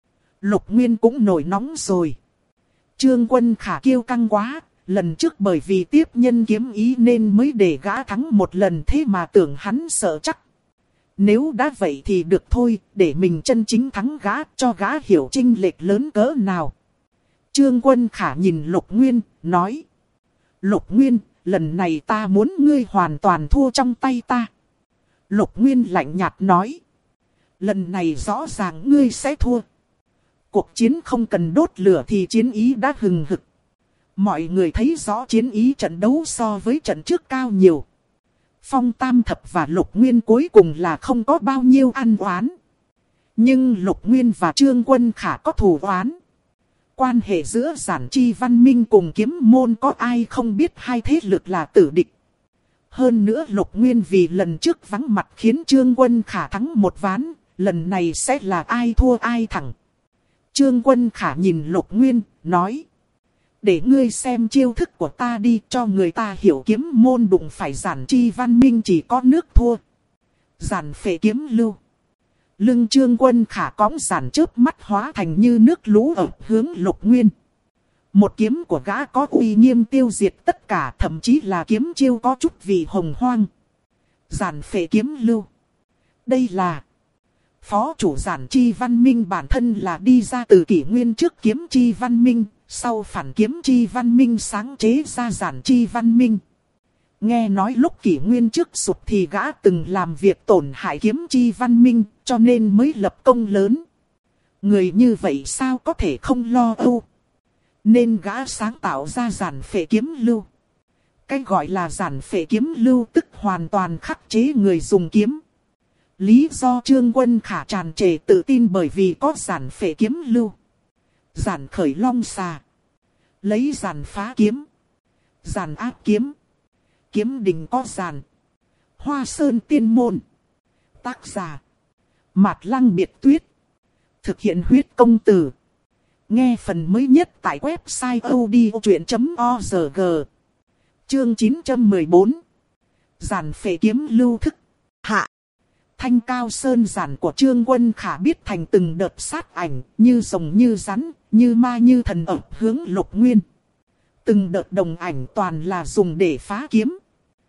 Lục Nguyên cũng nổi nóng rồi. Trương Quân Khả kiêu căng quá, lần trước bởi vì tiếp nhân kiếm ý nên mới để gã thắng một lần, thế mà tưởng hắn sợ chắc. Nếu đã vậy thì được thôi, để mình chân chính thắng gã, cho gã hiểu chênh lệch lớn cỡ nào. Trương Quân Khả nhìn Lục Nguyên, nói. Lục Nguyên, lần này ta muốn ngươi hoàn toàn thua trong tay ta. Lục Nguyên lạnh nhạt nói. Lần này rõ ràng ngươi sẽ thua. Cuộc chiến không cần đốt lửa thì chiến ý đã hừng hực. Mọi người thấy rõ chiến ý trận đấu so với trận trước cao nhiều. Phong Tam Thập và Lục Nguyên cuối cùng là không có bao nhiêu ăn oán. Nhưng Lục Nguyên và Trương Quân Khả có thù oán. Quan hệ giữa Giản Chi Văn Minh cùng Kiếm Môn có ai không biết hai thế lực là tử địch. Hơn nữa Lục Nguyên vì lần trước vắng mặt khiến Trương Quân Khả thắng một ván, lần này sẽ là ai thua ai thắng. Trương Quân Khả nhìn Lục Nguyên, nói. Để ngươi xem chiêu thức của ta đi, cho người ta hiểu Kiếm Môn đụng phải Giản Chi Văn Minh chỉ có nước thua. Giản Phệ Kiếm Lưu. Lưng Trương Quân Khả cõng giản chớp mắt hóa thành như nước lũ ập hướng Lục Nguyên. Một kiếm của gã có uy nghiêm tiêu diệt tất cả, thậm chí là kiếm chiêu có chút vị hồng hoang. Giản Phệ Kiếm Lưu. Đây là Phó chủ giản chi văn minh bản thân là đi ra từ kỷ nguyên trước kiếm chi văn minh, sau phản kiếm chi văn minh sáng chế ra giản chi văn minh. Nghe nói lúc kỷ nguyên trước sụp thì gã từng làm việc tổn hại kiếm chi văn minh, cho nên mới lập công lớn. Người như vậy sao có thể không lo âu? Nên gã sáng tạo ra giản phệ kiếm lưu. Cái gọi là giản phệ kiếm lưu tức hoàn toàn khắc chế người dùng kiếm. Lý do Trương Quân Khả tràn trề tự tin bởi vì có giản phệ kiếm lưu. Giản khởi long xà. Lấy giản phá kiếm. Giản áp kiếm. Kiếm đình có giản. Hoa sơn tiên môn. Tác giả. Mạt Lăng Biệt Tuyết. Thực hiện huyết công từ. Nghe phần mới nhất tại website odchuyện.org. Chương 914. Giản phệ kiếm lưu thức. Hạ. Thanh cao sơn giản của Trương Quân Khả biết thành từng đợt sát ảnh, như rồng như rắn, như ma như thần ập hướng Lục Nguyên. Từng đợt đồng ảnh toàn là dùng để phá kiếm.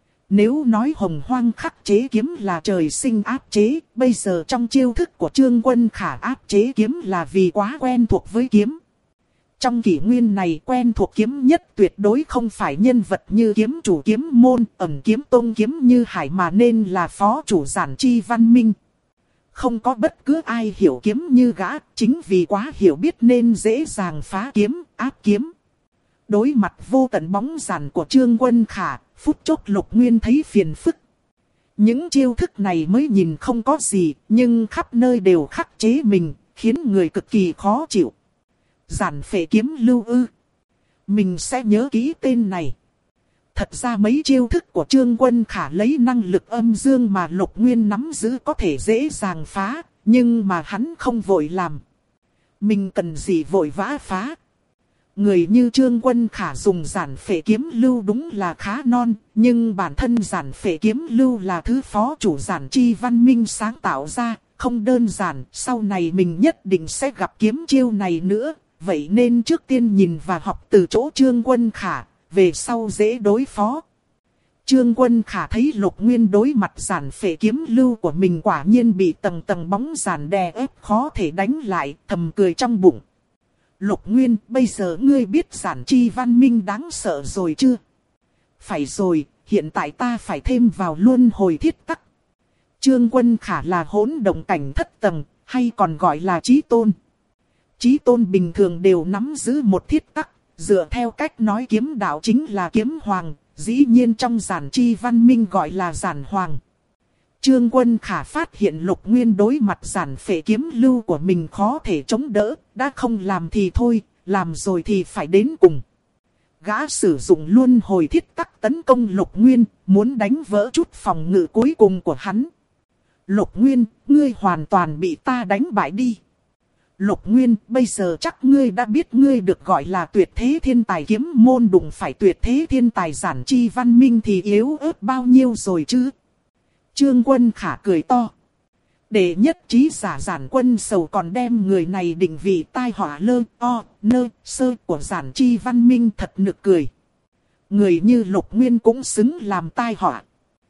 Nếu nói hồng hoang khắc chế kiếm là trời sinh áp chế, bây giờ trong chiêu thức của Trương Quân Khả áp chế kiếm là vì quá quen thuộc với kiếm. Trong kỷ nguyên này quen thuộc kiếm nhất tuyệt đối không phải nhân vật như kiếm chủ kiếm môn, ẩn kiếm tôn kiếm như hải mà nên là phó chủ giản chi văn minh. Không có bất cứ ai hiểu kiếm như gã, chính vì quá hiểu biết nên dễ dàng phá kiếm, áp kiếm. Đối mặt vô tận bóng giản của Trương Quân Khả, phút chốc Lục Nguyên thấy phiền phức. Những chiêu thức này mới nhìn không có gì, nhưng khắp nơi đều khắc chế mình, khiến người cực kỳ khó chịu. Giản phệ kiếm lưu ư. Mình sẽ nhớ kỹ tên này. Thật ra mấy chiêu thức của Trương Quân Khả lấy năng lực âm dương mà Lục Nguyên nắm giữ có thể dễ dàng phá, nhưng mà hắn không vội làm. Mình cần gì vội vã phá. Người như Trương Quân Khả dùng giản phệ kiếm lưu đúng là khá non, nhưng bản thân giản phệ kiếm lưu là thứ phó chủ giản chi văn minh sáng tạo ra, không đơn giản, sau này mình nhất định sẽ gặp kiếm chiêu này nữa, vậy nên trước tiên nhìn và học từ chỗ Trương Quân Khả, về sau dễ đối phó. Trương Quân Khả thấy Lục Nguyên đối mặt giản phệ kiếm lưu của mình quả nhiên bị tầng tầng bóng giản đè ép khó thể đánh lại, thầm cười trong bụng. Lục Nguyên, bây giờ ngươi biết giản chi văn minh đáng sợ rồi chưa? Phải rồi, hiện tại ta phải thêm vào luân hồi thiết tắc. Trương Quân Khả là hỗn động cảnh thất tầng, hay còn gọi là chí tôn. Chí tôn bình thường đều nắm giữ một thiết tắc, dựa theo cách nói kiếm đạo chính là kiếm hoàng, dĩ nhiên trong giản chi văn minh gọi là giản hoàng. Trương Quân Khả phát hiện Lục Nguyên đối mặt giản phệ kiếm lưu của mình khó thể chống đỡ, đã không làm thì thôi, làm rồi thì phải đến cùng. Gã sử dụng luân hồi thiết tắc tấn công Lục Nguyên, muốn đánh vỡ chút phòng ngự cuối cùng của hắn. Lục Nguyên, ngươi hoàn toàn bị ta đánh bại đi. Lục Nguyên, bây giờ chắc ngươi đã biết ngươi được gọi là tuyệt thế thiên tài kiếm môn đụng phải tuyệt thế thiên tài giản chi văn minh thì yếu ớt bao nhiêu rồi chứ? Trương Quân Khả cười to. Để nhất trí giả giản quân sầu còn đem người này định vị tai họa lơ o nơ sơ của giản chi văn minh thật nực cười. Người như Lục Nguyên cũng xứng làm tai họa.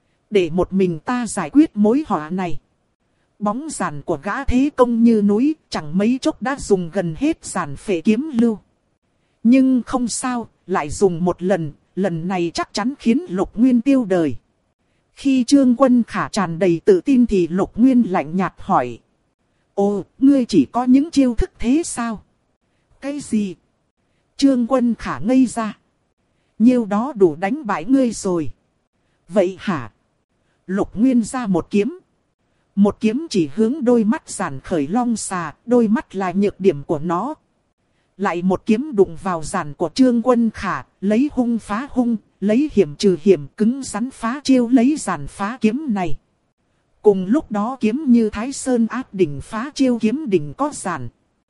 Để một mình ta giải quyết mối họa này. Bóng giản của gã thế công như núi, chẳng mấy chốc đã dùng gần hết giản phệ kiếm lưu. Nhưng không sao, lại dùng một lần, lần này chắc chắn khiến Lục Nguyên tiêu đời. Khi Trương Quân Khả tràn đầy tự tin thì Lục Nguyên lạnh nhạt hỏi. Ồ, ngươi chỉ có những chiêu thức thế sao? Cái gì? Trương Quân Khả ngây ra. Nhiêu đó đủ đánh bại ngươi rồi. Vậy hả? Lục Nguyên ra một kiếm. Một kiếm chỉ hướng đôi mắt giản khởi long xà, đôi mắt là nhược điểm của nó. Lại một kiếm đụng vào giản của Trương Quân Khả, lấy hung phá hung, lấy hiểm trừ hiểm, cứng rắn phá chiêu lấy giản phá kiếm này. Cùng lúc đó kiếm như Thái Sơn áp đỉnh phá chiêu kiếm đỉnh có giản.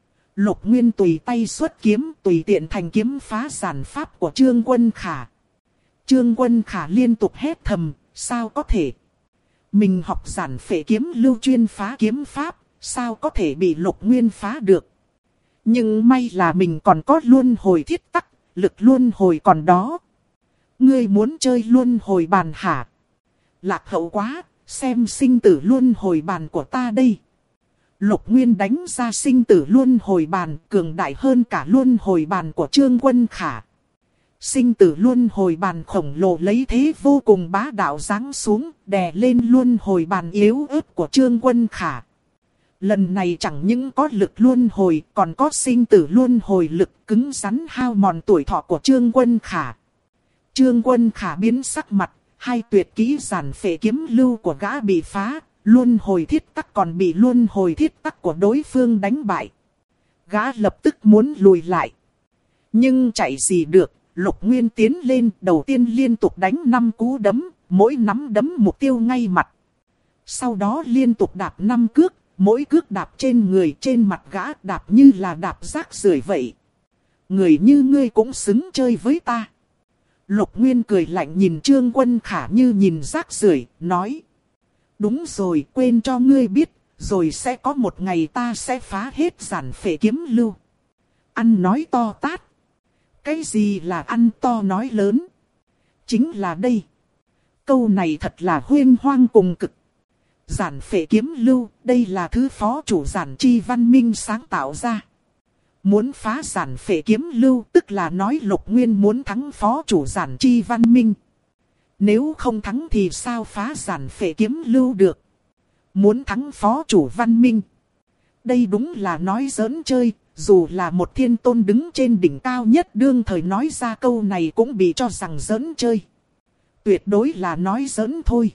Lục Nguyên tùy tay xuất kiếm, tùy tiện thành kiếm phá giản pháp của Trương Quân Khả. Trương Quân Khả liên tục hét thầm, sao có thể? Mình học giản phệ kiếm lưu chuyên phá kiếm pháp, sao có thể bị Lục Nguyên phá được? Nhưng may là mình còn có luân hồi thiết tắc, lực luân hồi còn đó. Ngươi muốn chơi luân hồi bàn hả? Lạc hậu quá, xem sinh tử luân hồi bàn của ta đây. Lục Nguyên đánh ra sinh tử luân hồi bàn, cường đại hơn cả luân hồi bàn của Trương Quân Khả. Sinh tử luân hồi bàn khổng lồ lấy thế vô cùng bá đạo giáng xuống, đè lên luân hồi bàn yếu ớt của Trương Quân Khả. Lần này chẳng những có lực luân hồi, còn có sinh tử luân hồi lực cứng rắn hao mòn tuổi thọ của Trương Quân Khả. Trương Quân Khả biến sắc mặt, hai tuyệt kỹ giản phệ kiếm lưu của gã bị phá, luân hồi thiết tắc còn bị luân hồi thiết tắc của đối phương đánh bại. Gã lập tức muốn lùi lại. Nhưng chạy gì được, Lục Nguyên tiến lên, đầu tiên liên tục đánh 5 cú đấm, mỗi nắm đấm mục tiêu ngay mặt. Sau đó liên tục đạp 5 cước, mỗi cước đạp trên người trên mặt gã đạp như là đạp rác rưởi vậy. Người như ngươi cũng xứng chơi với ta. Lục Nguyên cười lạnh nhìn Trương Quân Khả như nhìn rác rưởi, nói. Đúng rồi, quên cho ngươi biết, rồi sẽ có một ngày ta sẽ phá hết giản phệ kiếm lưu. Ăn nói to tát. Cái gì là ăn to nói lớn? Chính là đây. Câu này thật là huyên hoang cùng cực. Giản phệ kiếm lưu, đây là thứ phó chủ Giản Chi Văn Minh sáng tạo ra. Muốn phá giản phệ kiếm lưu, tức là nói Lục Nguyên muốn thắng phó chủ Giản Chi Văn Minh. Nếu không thắng thì sao phá giản phệ kiếm lưu được? Muốn thắng phó chủ Văn Minh. Đây đúng là nói giỡn chơi, dù là một thiên tôn đứng trên đỉnh cao nhất đương thời nói ra câu này cũng bị cho rằng giỡn chơi. Tuyệt đối là nói giỡn thôi.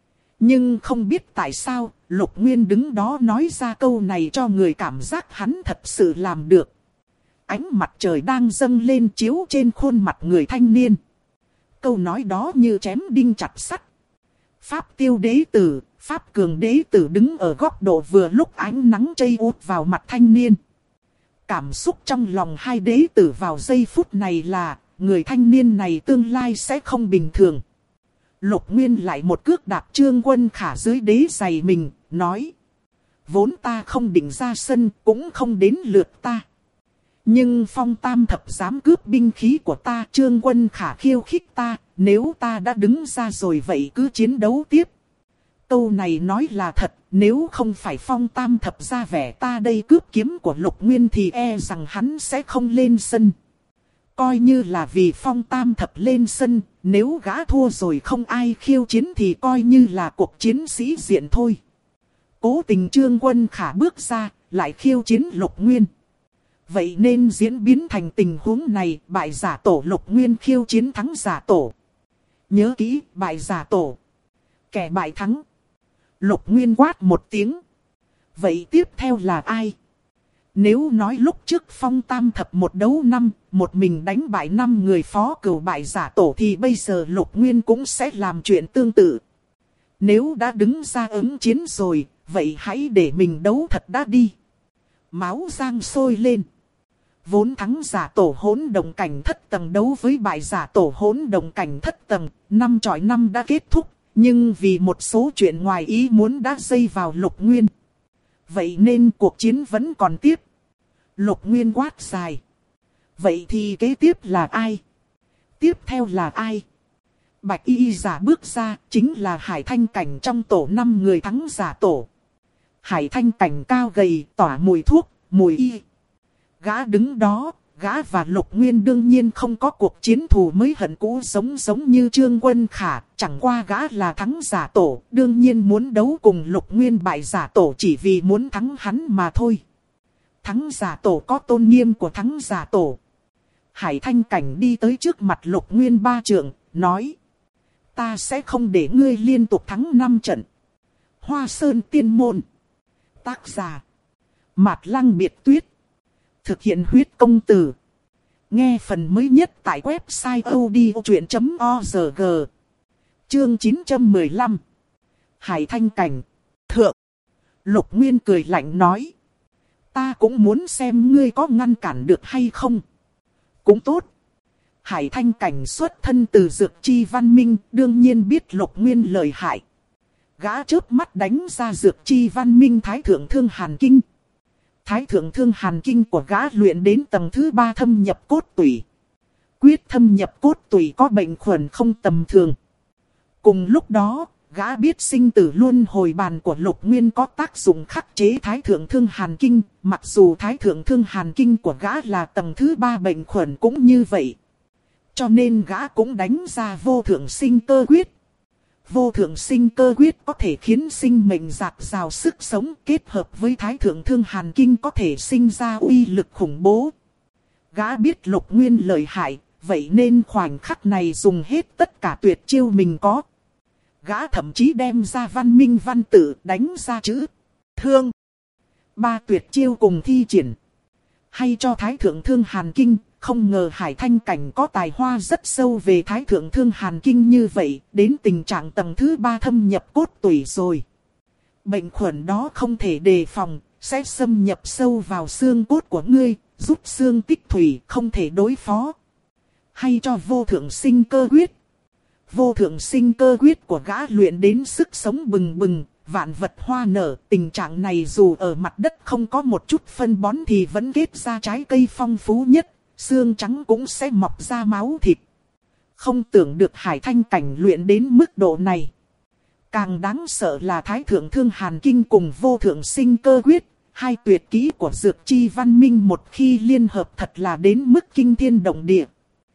Nhưng không biết tại sao, Lục Nguyên đứng đó nói ra câu này cho người cảm giác hắn thật sự làm được. Ánh mặt trời đang dâng lên chiếu trên khuôn mặt người thanh niên. Câu nói đó như chém đinh chặt sắt. Pháp Tiêu đế tử, Pháp Cường đế tử đứng ở góc độ vừa lúc ánh nắng chây út vào mặt thanh niên. Cảm xúc trong lòng hai đế tử vào giây phút này là, người thanh niên này tương lai sẽ không bình thường. Lục Nguyên lại một cước đạp Trương Quân Khả dưới đế giày mình, nói. Vốn ta không định ra sân, cũng không đến lượt ta. Nhưng Phong Tam Thập dám cướp binh khí của ta, Trương Quân Khả khiêu khích ta, nếu ta đã đứng ra rồi vậy cứ chiến đấu tiếp. Câu này nói là thật, nếu không phải Phong Tam Thập ra vẻ ta đây cướp kiếm của Lục Nguyên thì e rằng hắn sẽ không lên sân. Coi như là vì Phong Tam Thập lên sân, nếu gã thua rồi không ai khiêu chiến thì coi như là cuộc chiến sĩ diện thôi. Cố tình Trương Quân Khả bước ra, lại khiêu chiến Lục Nguyên. Vậy nên diễn biến thành tình huống này, bại giả tổ Lục Nguyên khiêu chiến thắng giả tổ. Nhớ kỹ, bại giả tổ. Kẻ bại thắng. Lục Nguyên quát một tiếng. Vậy tiếp theo là ai? Nếu nói lúc trước Phong Tam Thập một đấu năm, một mình đánh bại 5 người phó cửu bại giả tổ thì bây giờ Lục Nguyên cũng sẽ làm chuyện tương tự. Nếu đã đứng ra ứng chiến rồi, vậy hãy để mình đấu thật đã đi. Máu giang sôi lên. Vốn thắng giả tổ hỗn động cảnh thất tầng đấu với bại giả tổ hỗn động cảnh thất tầng, 5 chọi 5 đã kết thúc, nhưng vì một số chuyện ngoài ý muốn đã dây vào Lục Nguyên. Vậy nên cuộc chiến vẫn còn tiếp. Lục Nguyên quát dài. Vậy thì kế tiếp là ai? Tiếp theo là ai? Bạch y giả bước ra, chính là Hải Thanh Cảnh trong tổ 5 người thắng giả tổ. Hải Thanh Cảnh cao gầy, tỏa mùi thuốc, mùi y. Gã đứng đó, gã và Lục Nguyên đương nhiên không có cuộc chiến thù mới hận cũ giống như Trương Quân Khả. Chẳng qua gã là thắng giả tổ, đương nhiên muốn đấu cùng Lục Nguyên bại giả tổ chỉ vì muốn thắng hắn mà thôi. Thắng giả tổ có tôn nghiêm của thắng giả tổ. Hải Thanh Cảnh đi tới trước mặt Lục Nguyên 3 trượng, nói. Ta sẽ không để ngươi liên tục thắng 5 trận. Hoa Sơn Tiên Môn. Tác giả. Mạt Lăng Biệt Tuyết. Thực hiện huyết công từ. Nghe phần mới nhất tại website odchuyện.org. Chương 915. Hải Thanh Cảnh. Thượng. Lục Nguyên cười lạnh nói. Ta cũng muốn xem ngươi có ngăn cản được hay không. Cũng tốt. Hải Thanh Cảnh xuất thân từ Dược Chi Văn Minh, đương nhiên biết Lục Nguyên lợi hại. Gã chớp mắt đánh ra Dược Chi Văn Minh Thái Thượng Thương Hàn Kinh. Thái Thượng Thương Hàn Kinh của gã luyện đến tầng thứ 3 thâm nhập cốt tủy. Quyết thâm nhập cốt tủy có bệnh khuẩn không tầm thường. Cùng lúc đó, Gã biết sinh tử luân hồi bàn của Lục Nguyên có tác dụng khắc chế Thái Thượng Thương Hàn Kinh, mặc dù Thái Thượng Thương Hàn Kinh của gã là tầng thứ 3 bệnh khuẩn cũng như vậy. Cho nên gã cũng đánh ra vô thượng sinh cơ quyết. Vô thượng sinh cơ quyết có thể khiến sinh mệnh dạt dào sức sống, kết hợp với Thái Thượng Thương Hàn Kinh có thể sinh ra uy lực khủng bố. Gã biết Lục Nguyên lợi hại, vậy nên khoảnh khắc này dùng hết tất cả tuyệt chiêu mình có. Gã thậm chí đem ra văn minh văn tự đánh ra chữ thương. 3 tuyệt chiêu cùng thi triển. Hay cho Thái Thượng Thương Hàn Kinh, không ngờ Hải Thanh Cảnh có tài hoa rất sâu về Thái Thượng Thương Hàn Kinh như vậy, đến tình trạng tầng thứ 3 thâm nhập cốt tủy rồi. Bệnh khuẩn đó không thể đề phòng, sẽ xâm nhập sâu vào xương cốt của ngươi, giúp xương tích thủy, không thể đối phó. Hay cho vô thượng sinh cơ quyết. Vô thượng sinh cơ quyết của gã luyện đến sức sống bừng bừng, vạn vật hoa nở. Tình trạng này dù ở mặt đất không có một chút phân bón thì vẫn kết ra trái cây phong phú nhất, xương trắng cũng sẽ mọc ra máu thịt. Không tưởng được Hải Thanh Cảnh luyện đến mức độ này. Càng đáng sợ là Thái Thượng Thương Hàn Kinh cùng vô thượng sinh cơ quyết, hai tuyệt kỹ của Dược Chi Văn Minh một khi liên hợp thật là đến mức kinh thiên động địa.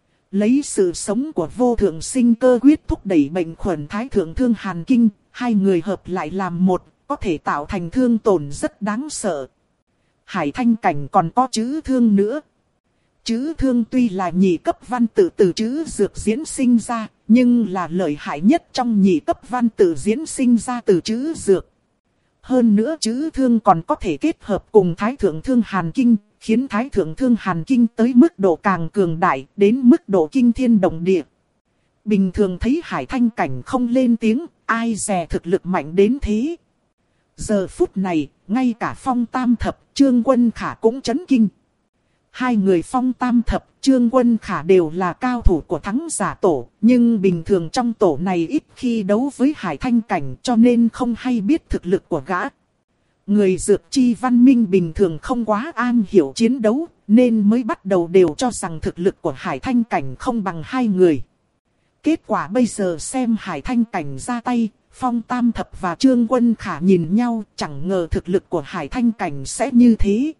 Lấy sự sống của vô thượng sinh cơ quyết thúc đẩy bệnh khuẩn Thái Thượng Thương Hàn Kinh, hai người hợp lại làm một, có thể tạo thành thương tổn rất đáng sợ. Hải Thanh Cảnh còn có chữ thương nữa. Chữ thương tuy là nhị cấp văn tự từ chữ dược diễn sinh ra, nhưng là lợi hại nhất trong nhị cấp văn tự diễn sinh ra từ chữ dược. Hơn nữa chữ thương còn có thể kết hợp cùng Thái Thượng Thương Hàn Kinh, khiến Thái Thượng Thương Hàn Kinh tới mức độ càng cường đại, đến mức độ kinh thiên động địa. Bình thường thấy Hải Thanh Cảnh không lên tiếng, ai dè thực lực mạnh đến thế. Giờ phút này, ngay cả Phong Tam Thập, Trương Quân Khả cũng chấn kinh. Hai người Phong Tam Thập, Trương Quân Khả đều là cao thủ của thắng giả tổ, nhưng bình thường trong tổ này ít khi đấu với Hải Thanh Cảnh cho nên không hay biết thực lực của gã. Người Dược Chi Văn Minh bình thường không quá am hiểu chiến đấu, nên mới bắt đầu đều cho rằng thực lực của Hải Thanh Cảnh không bằng hai người. Kết quả bây giờ xem Hải Thanh Cảnh ra tay, Phong Tam Thập và Trương Quân Khả nhìn nhau, chẳng ngờ thực lực của Hải Thanh Cảnh sẽ như thế.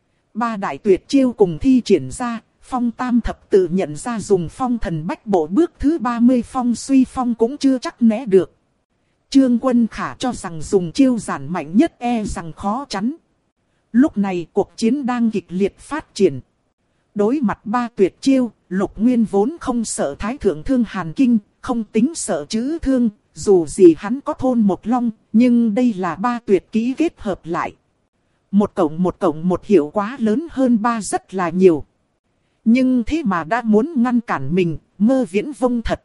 3 đại tuyệt chiêu cùng thi triển ra, Phong Tam Thập tự nhận ra dùng phong thần bách bộ bước thứ 30 phong suy phong cũng chưa chắc né được. Trương Quân Khả cho rằng dùng chiêu giản mạnh nhất e rằng khó chắn. Lúc này cuộc chiến đang kịch liệt phát triển. Đối mặt 3 tuyệt chiêu, Lục Nguyên vốn không sợ Thái Thượng Thương Hàn Kinh, không tính sợ chữ thương, dù gì hắn có thôn một long, nhưng đây là 3 tuyệt kỹ kết hợp lại. 1 cộng 1 hiệu quả lớn hơn 3 rất là nhiều. Nhưng thế mà đã muốn ngăn cản mình, mơ viễn vông thật.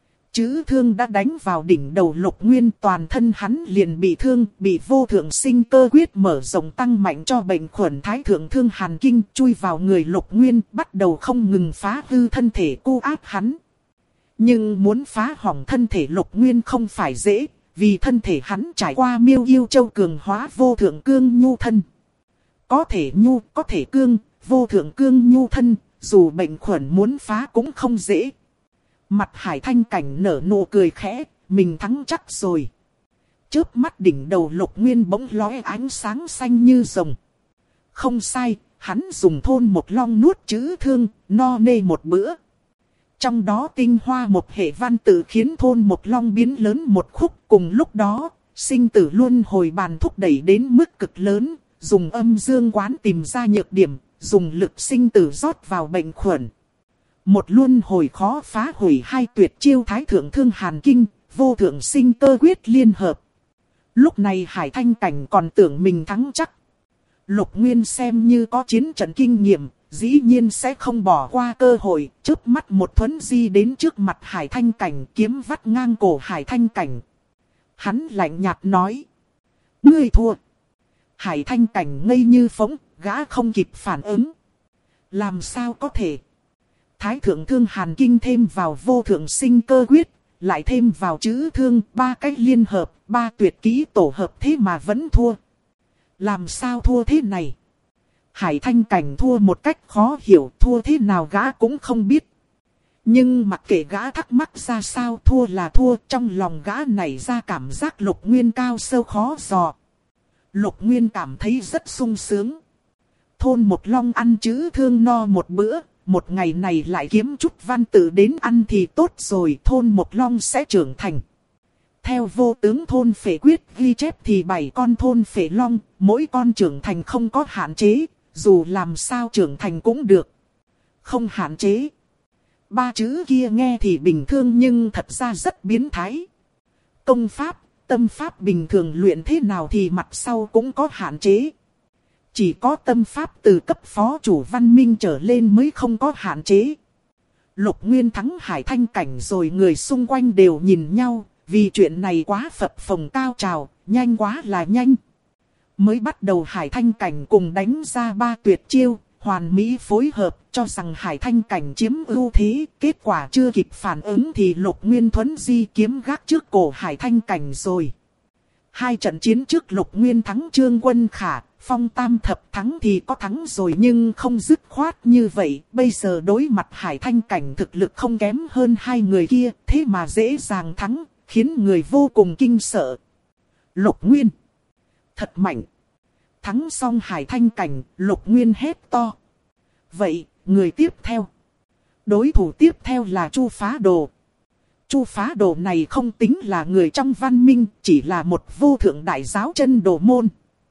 Chữ thương đã đánh vào đỉnh đầu Lục Nguyên, toàn thân hắn liền bị thương, bị vô thượng sinh cơ quyết mở rộng tăng mạnh cho bệnh khuẩn Thái Thượng Thương Hàn Kinh chui vào người Lục Nguyên, bắt đầu không ngừng phá hư thân thể cu áp hắn. Nhưng muốn phá hỏng thân thể Lục Nguyên không phải dễ, vì thân thể hắn trải qua Miêu Yêu Châu cường hóa vô thượng cương nhu thân. Có thể nhu, có thể cương, vô thượng cương nhu thân, dù bệnh khuẩn muốn phá cũng không dễ. Mặt Hải Thanh Cảnh nở nụ cười khẽ, mình thắng chắc rồi. Chớp mắt đỉnh đầu Lục Nguyên bỗng lóe ánh sáng xanh như rồng. Không sai, hắn dùng thôn một long nuốt chữ thương, no nê một bữa. Trong đó tinh hoa một hệ văn tự khiến thôn một long biến lớn một khúc. Cùng lúc đó, sinh tử luân hồi bàn thúc đẩy đến mức cực lớn, dùng âm dương quán tìm ra nhược điểm, dùng lực sinh tử rót vào bệnh khuẩn. Một luân hồi khó phá hủy, 2 tuyệt chiêu Thái Thượng Thương Hàn Kinh, vô thượng sinh cơ quyết liên hợp. Lúc này Hải Thanh Cảnh còn tưởng mình thắng chắc. Lục Nguyên xem như có chiến trận kinh nghiệm, dĩ nhiên sẽ không bỏ qua cơ hội, chớp mắt một thuấn di đến trước mặt Hải Thanh Cảnh, kiếm vắt ngang cổ Hải Thanh Cảnh. Hắn lạnh nhạt nói: "Ngươi thua." Hải Thanh Cảnh ngây như phỗng, gã không kịp phản ứng. Làm sao có thể? Thái Thượng Thương Hàn Kinh thêm vào vô thượng sinh cơ quyết, lại thêm vào chữ thương, 3 cách liên hợp, 3 tuyệt kỹ tổ hợp thế mà vẫn thua. Làm sao thua thế này? Hải Thanh Cảnh thua một cách khó hiểu, thua thế nào gã cũng không biết. Nhưng mặc kệ gã thắc mắc ra sao, thua là thua, trong lòng gã nảy ra cảm giác Lục Nguyên cao sâu khó dò. Lục Nguyên cảm thấy rất sung sướng. Thôn Một Long ăn chữ thương no một bữa, một ngày này lại kiếm chút văn tự đến ăn thì tốt rồi, thôn Một Long sẽ trưởng thành. Theo vô tướng thôn Phệ Quyết ghi chép thì 7 con thôn Phệ Long, mỗi con trưởng thành không có hạn chế, dù làm sao trưởng thành cũng được. Không hạn chế. 3 chữ kia nghe thì bình thường nhưng thật ra rất biến thái. Công pháp, tâm pháp bình thường luyện thế nào thì mặt sau cũng có hạn chế. Chỉ có tâm pháp từ cấp phó chủ văn minh trở lên mới không có hạn chế. Lục Nguyên thắng Hải Thanh cảnh rồi người xung quanh đều nhìn nhau, vì chuyện này quá phập phồng cao trào, nhanh quá là nhanh. Mới bắt đầu Hải Thanh cảnh cùng đánh ra 3 tuyệt chiêu, hoàn mỹ phối hợp, cho rằng Hải Thanh cảnh chiếm ưu thế. Kết quả chưa kịp phản ứng thì Lục Nguyên thuấn di kiếm gác trước cổ Hải Thanh cảnh rồi. 2 trận chiến trước Lục Nguyên thắng Trương Quân Khả, Phong Tam Thập thắng thì có thắng rồi nhưng không dứt khoát như vậy. Bây giờ đối mặt Hải Thanh cảnh thực lực không kém hơn 2 người kia, thế mà dễ dàng thắng, khiến người vô cùng kinh sợ. Lục Nguyên thật mạnh. Thắng xong Hải Thanh cảnh, Lục Nguyên hét to. Vậy, người tiếp theo. Đối thủ tiếp theo là Chu Phá Đồ. Chu Phá Đồ này không tính là người trong văn minh, chỉ là một vô thượng đại giáo chân đồ môn.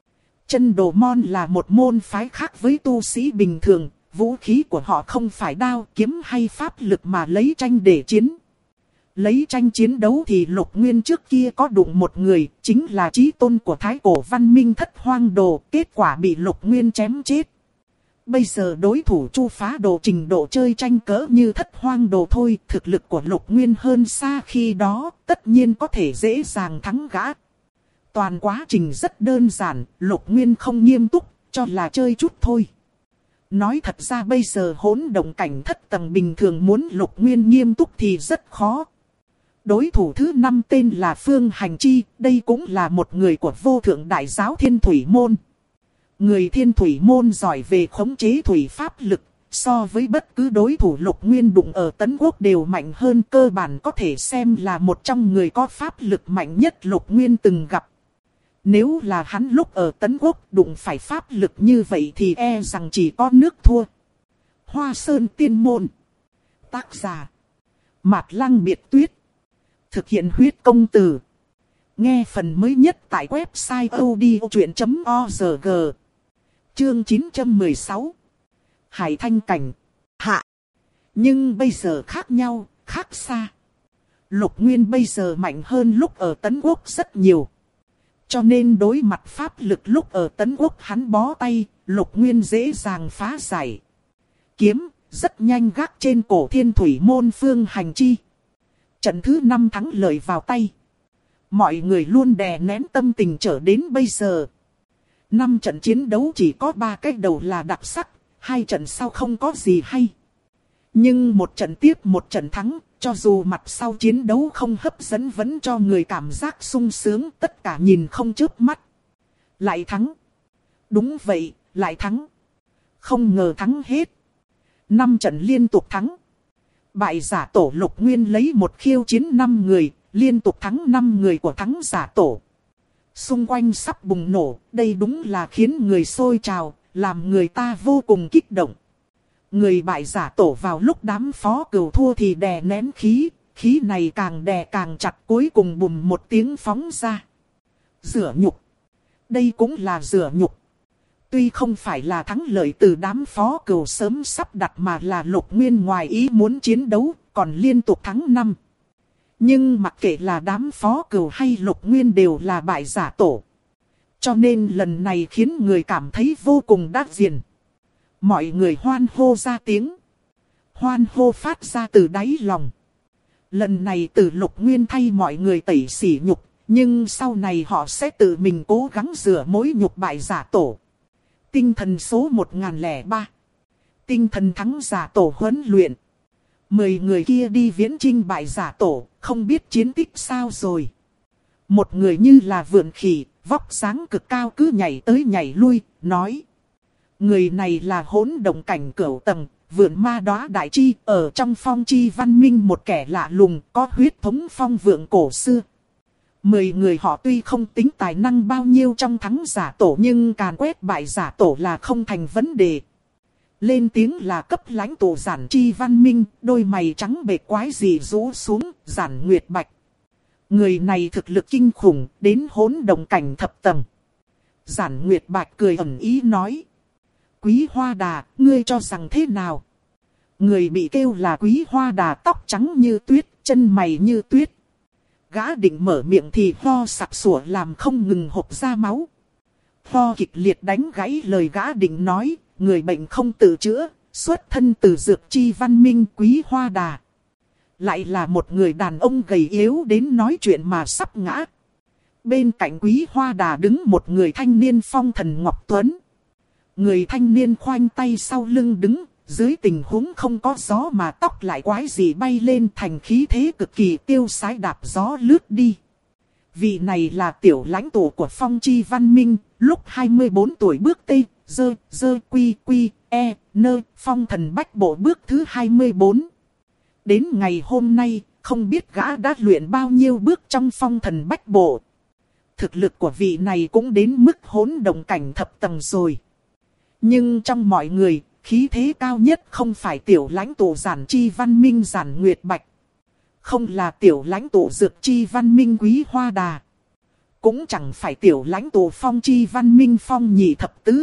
Chân đồ môn là một môn phái khác với tu sĩ bình thường, vũ khí của họ không phải đao, kiếm hay pháp lực mà lấy tranh để chiến. Lấy tranh chiến đấu thì Lục Nguyên trước kia có đụng một người, chính là chí tôn của Thái Cổ văn minh Thất Hoang Đồ, kết quả bị Lục Nguyên chém chết. Bây giờ đối thủ Chu Phá Đồ trình độ chơi tranh cỡ như Thất Hoang Đồ thôi, thực lực của Lục Nguyên hơn xa khi đó, tất nhiên có thể dễ dàng thắng gã. Toàn quá trình rất đơn giản, Lục Nguyên không nghiêm túc, cho là chơi chút thôi. Nói thật ra bây giờ hỗn động cảnh thất tầng bình thường muốn Lục Nguyên nghiêm túc thì rất khó. Đối thủ thứ 5 tên là Phương Hành Chi, đây cũng là một người của vô thượng đại giáo Thiên Thủy Môn. Người Thiên Thủy Môn giỏi về khống chế thủy pháp lực, so với bất cứ đối thủ Lục Nguyên đụng ở Tấn Quốc đều mạnh hơn, cơ bản có thể xem là một trong người có pháp lực mạnh nhất Lục Nguyên từng gặp. Nếu là hắn lúc ở Tấn Quốc đụng phải pháp lực như vậy thì e rằng chỉ có nước thua. Hoa Sơn Tiên Môn. Tác giả Mạt Lăng Biệt Tuyết. Thực hiện huyết công từ. Nghe phần mới nhất tại website odchuyện.org. Chương 916. Hải Thanh cảnh. Hạ. Nhưng bây giờ khác nhau, khác xa. Lục Nguyên bây giờ mạnh hơn lúc ở Tấn Quốc rất nhiều. Cho nên đối mặt pháp lực lúc ở Tấn Quốc hắn bó tay, Lục Nguyên dễ dàng phá giải. Kiếm, rất nhanh gác trên cổ Thiên Thủy Môn Phương Hành Chi. Trận thứ 5 thắng lợi vào tay. Mọi người luôn đè nén tâm tình trở đến bây giờ. 5 trận chiến đấu chỉ có 3 cái đầu là đặc sắc, 2 trận sau không có gì hay. Nhưng một trận tiếp một trận thắng, cho dù mặt sau chiến đấu không hấp dẫn vẫn cho người cảm giác sung sướng, tất cả nhìn không chớp mắt. Lại thắng. Đúng vậy, lại thắng. Không ngờ thắng hết. 5 trận liên tục thắng. Bại giả tổ Lục Nguyên lấy một khiêu chiến 5 người, liên tục thắng 5 người của thắng giả tổ. Xung quanh sắp bùng nổ, đây đúng là khiến người sôi trào, làm người ta vô cùng kích động. Người bại giả tổ vào lúc đám phó cửu thua thì đè nén khí này càng đè càng chặt, cuối cùng bùm một tiếng phóng ra. Rửa nhục. Đây cũng là rửa nhục. Tuy không phải là thắng lợi từ đám phó cửu sớm sắp đặt mà là Lục Nguyên ngoài ý muốn chiến đấu, còn liên tục thắng 5. Nhưng mặc kệ là đám phó cửu hay Lục Nguyên đều là bại giả tổ. Cho nên lần này khiến người cảm thấy vô cùng đắc diện. Mọi người hoan hô ra tiếng. Hoan hô phát ra từ đáy lòng. Lần này từ Lục Nguyên thay mọi người tẩy sỉ nhục, nhưng sau này họ sẽ tự mình cố gắng rửa mối nhục bại giả tổ. Tinh thần số 1003. Tinh thần thắng giả tổ huấn luyện. 10 người kia đi viễn chinh bại giả tổ, không biết chiến tích sao rồi. Một người như là vượn khỉ, vóc dáng cực cao cứ nhảy tới nhảy lui, nói. Người này là hỗn động cảnh cửu tầng, vượn ma đóa đại chi, ở trong phong chi văn minh một kẻ lạ lùng, có huyết thống phong vượng cổ xưa. 10 người họ tuy không tính tài năng bao nhiêu trong thắng giả tổ, nhưng càn quét bại giả tổ là không thành vấn đề. Lên tiếng là cấp lãnh tụ Giản Chi văn minh, đôi mày trắng bệt quái gì rũ xuống, Giản Nguyệt Bạch. Người này thực lực kinh khủng, đến hỗn động cảnh thập tầng. Giản Nguyệt Bạch cười ẩn ý nói. Quý Hoa Đà, ngươi cho rằng thế nào? Người bị kêu là Quý Hoa Đà tóc trắng như tuyết, chân mày như tuyết. Gã định mở miệng thì ho sặc sủa làm không ngừng hộc ra máu. Ho kịch liệt đánh gãy lời gã định nói, người bệnh không tự chữa, xuất thân từ dược chi văn minh Quý Hoa Đà. Lại là một người đàn ông gầy yếu đến nói chuyện mà sắp ngã. Bên cạnh Quý Hoa Đà đứng một người thanh niên phong thần Ngọc Tuấn. Người thanh niên khoanh tay sau lưng đứng, dưới tình huống không có gió mà tóc lại quái gì bay lên thành khí thế cực kỳ tiêu sái đạp gió lướt đi. Vị này là tiểu lãnh tụ của phong chi văn minh, lúc 24 tuổi bước tây, quy, phong thần bách bộ bước thứ 24. Đến ngày hôm nay, không biết gã đã luyện bao nhiêu bước trong phong thần bách bộ. Thực lực của vị này cũng đến mức hỗn động cảnh thập tầng rồi. Nhưng trong mọi người, khí thế cao nhất không phải tiểu lãnh tụ Giản Chi văn minh Giản Nguyệt Bạch. Không là tiểu lãnh tụ Dược Chi văn minh Quý Hoa Đà. Cũng chẳng phải tiểu lãnh tụ Phong Chi văn minh Phong Nhị Thập Tứ.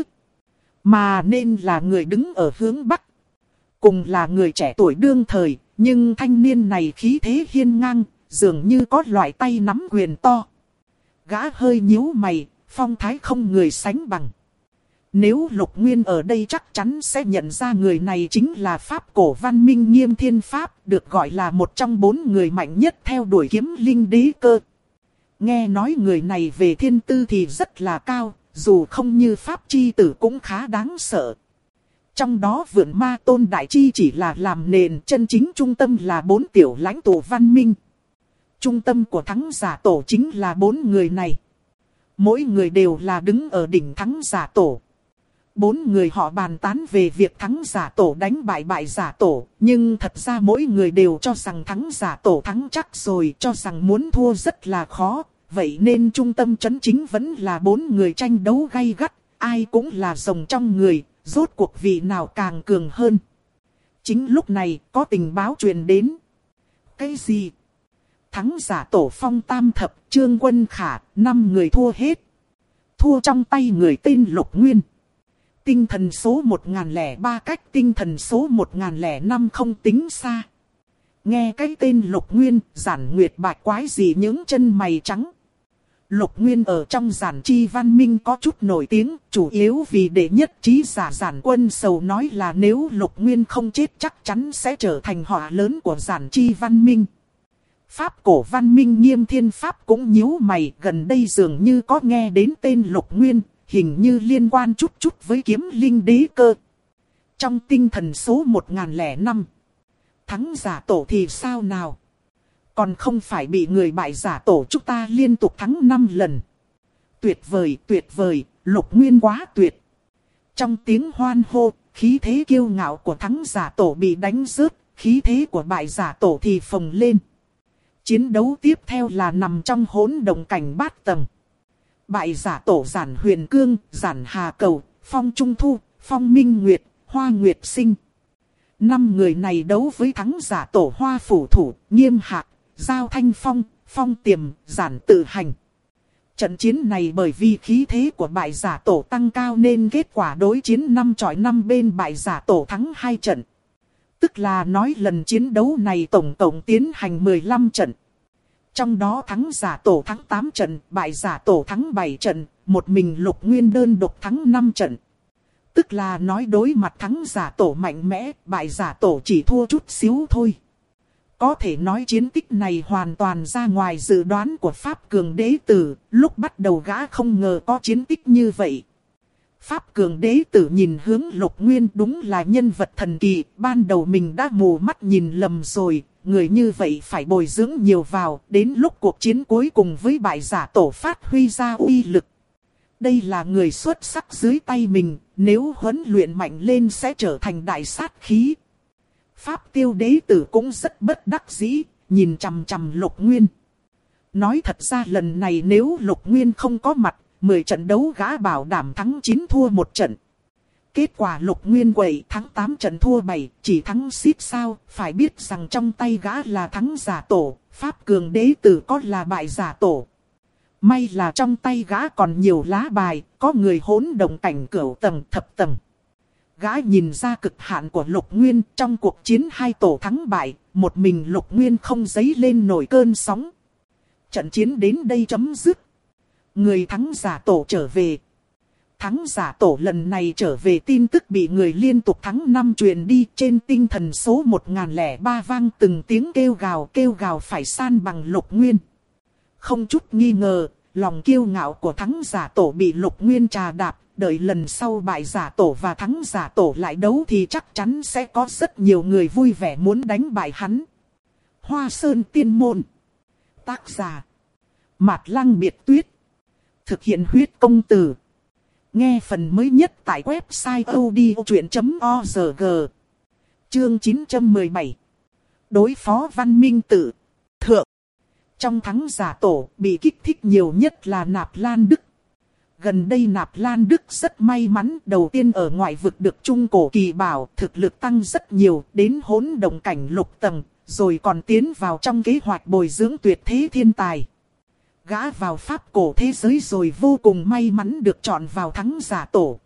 Mà nên là người đứng ở hướng Bắc. Cùng là người trẻ tuổi đương thời, nhưng thanh niên này khí thế hiên ngang, dường như có loại tay nắm quyền to. Gã hơi nhíu mày, phong thái không người sánh bằng. Nếu Lục Nguyên ở đây chắc chắn sẽ nhận ra người này chính là Pháp cổ văn minh Nghiêm Thiên Pháp, được gọi là một trong 4 người mạnh nhất theo đuổi kiếm linh đế cơ. Nghe nói người này về thiên tư thì rất là cao, dù không như Pháp chi tử cũng khá đáng sợ. Trong đó Vượn Ma Tôn Đại Chi chỉ là làm nền, chân chính trung tâm là 4 tiểu lãnh tụ văn minh. Trung tâm của thắng giả tổ chính là 4 người này. Mỗi người đều là đứng ở đỉnh thắng giả tổ. 4 người họ bàn tán về việc thắng giả tổ đánh bại bại giả tổ, nhưng thật ra mỗi người đều cho rằng thắng giả tổ thắng chắc rồi, cho rằng muốn thua rất là khó. Vậy nên trung tâm chấn chính vẫn là 4 người tranh đấu gay gắt, ai cũng là rồng trong người, rốt cuộc vị nào càng cường hơn. Chính lúc này có tình báo truyền đến. Cái gì? Thắng giả tổ Phong Tam Thập, Trương Quân Khả, 5 người thua hết. Thua trong tay người tên Lục Nguyên. Tinh thần số 1003 cách tinh thần số 1005 không tính xa. Nghe cái tên Lục Nguyên, Giản Nguyệt Bạch quái gì những chân mày trắng. Lục Nguyên ở trong Giản Chi văn minh có chút nổi tiếng, chủ yếu vì đệ nhất trí giả Giản Quân Sầu nói là nếu Lục Nguyên không chết chắc chắn sẽ trở thành họa lớn của Giản Chi văn minh. Pháp cổ văn minh Nghiêm Thiên Pháp cũng nhíu mày, gần đây dường như có nghe đến tên Lục Nguyên, hình như liên quan chút chút với kiếm linh đế cơ. Trong tinh thần số 1005, thắng giả tổ thì sao nào? Còn không phải bị người bại giả tổ chúng ta liên tục thắng 5 lần. Tuyệt vời, Lục Nguyên quá tuyệt. Trong tiếng hoan hô, khí thế kiêu ngạo của thắng giả tổ bị đánh rớt, khí thế của bại giả tổ thì phồng lên. Chiến đấu tiếp theo là nằm trong hỗn động cảnh bát tầng. Bại giả tổ Giản Huyền Cương, Giản Hà Cầu, Phong Trung Thu, Phong Minh Nguyệt, Hoa Nguyệt Sinh. 5 người này đấu với thắng giả tổ Hoa Phủ Thủ, Nghiêm Hạc, Giao Thanh Phong, Phong Tiềm, Giản Tự Hành. Trận chiến này bởi vì khí thế của bại giả tổ tăng cao nên kết quả đối chiến 5 chọi 5 bên bại giả tổ thắng 2 trận. Tức là nói lần chiến đấu này tổng cộng tiến hành 15 trận. Trong đó thắng giả tổ thắng 8 trận, bại giả tổ thắng 7 trận, một mình Lục Nguyên đơn độc thắng 5 trận. Tức là nói đối mặt thắng giả tổ mạnh mẽ, bại giả tổ chỉ thua chút xíu thôi. Có thể nói chiến tích này hoàn toàn ra ngoài dự đoán của Pháp Cường Đế Tử, lúc bắt đầu gã không ngờ có chiến tích như vậy. Pháp Cường Đế Tử nhìn hướng Lục Nguyên đúng là nhân vật thần kỳ, ban đầu mình đã mù mắt nhìn lầm rồi, người như vậy phải bồi dưỡng nhiều vào, đến lúc cuộc chiến cuối cùng với bại giả tổ phát huy ra uy lực. Đây là người xuất sắc dưới tay mình, nếu huấn luyện mạnh lên sẽ trở thành đại sát khí. Pháp Tiêu đế tử cũng rất bất đắc dĩ, nhìn chằm chằm Lục Nguyên. Nói thật ra lần này nếu Lục Nguyên không có mặt, 10 trận đấu gã bảo đảm thắng 9 thua 1 trận. Kết quả Lục Nguyên quậy thắng 8 trận thua 7, chỉ thắng xít sao, phải biết rằng trong tay gã là thắng giả tổ, Pháp Cường đế tử có là bại giả tổ. May là trong tay gã còn nhiều lá bài, có người hỗn động cảnh cửu tầng thập tầng. Gã nhìn ra cực hạn của Lục Nguyên trong cuộc chiến 2 tổ thắng bại, một mình Lục Nguyên không dấy lên nổi cơn sóng. Trận chiến đến đây chấm dứt. Người thắng giả tổ trở về. Thắng giả tổ lần này trở về tin tức bị người liên tục thắng 5 truyền đi trên tinh thần số 1003 vang từng tiếng kêu gào phải san bằng Lục Nguyên. Không chút nghi ngờ, lòng kiêu ngạo của thắng giả tổ bị Lục Nguyên trà đạp, đợi lần sau bại giả tổ và thắng giả tổ lại đấu thì chắc chắn sẽ có rất nhiều người vui vẻ muốn đánh bại hắn. Hoa Sơn Tiên Môn. Tác giả Mạt Lăng Biệt Tuyết. Thực hiện huyết công từ. Nghe phần mới nhất tại website odchuyện.org. Chương 917. Đối phó Văn Minh Tự. Thượng. Trong thắng giả tổ, bị kích thích nhiều nhất là Nạp Lan Đức. Gần đây Nạp Lan Đức rất may mắn, đầu tiên ở ngoại vực được Trung Cổ Kỳ Bảo, thực lực tăng rất nhiều, đến hỗn động cảnh lục tầng, rồi còn tiến vào trong kế hoạch bồi dưỡng tuyệt thế thiên tài. Gã vào pháp cổ thế giới rồi vô cùng may mắn được chọn vào thắng giả tổ.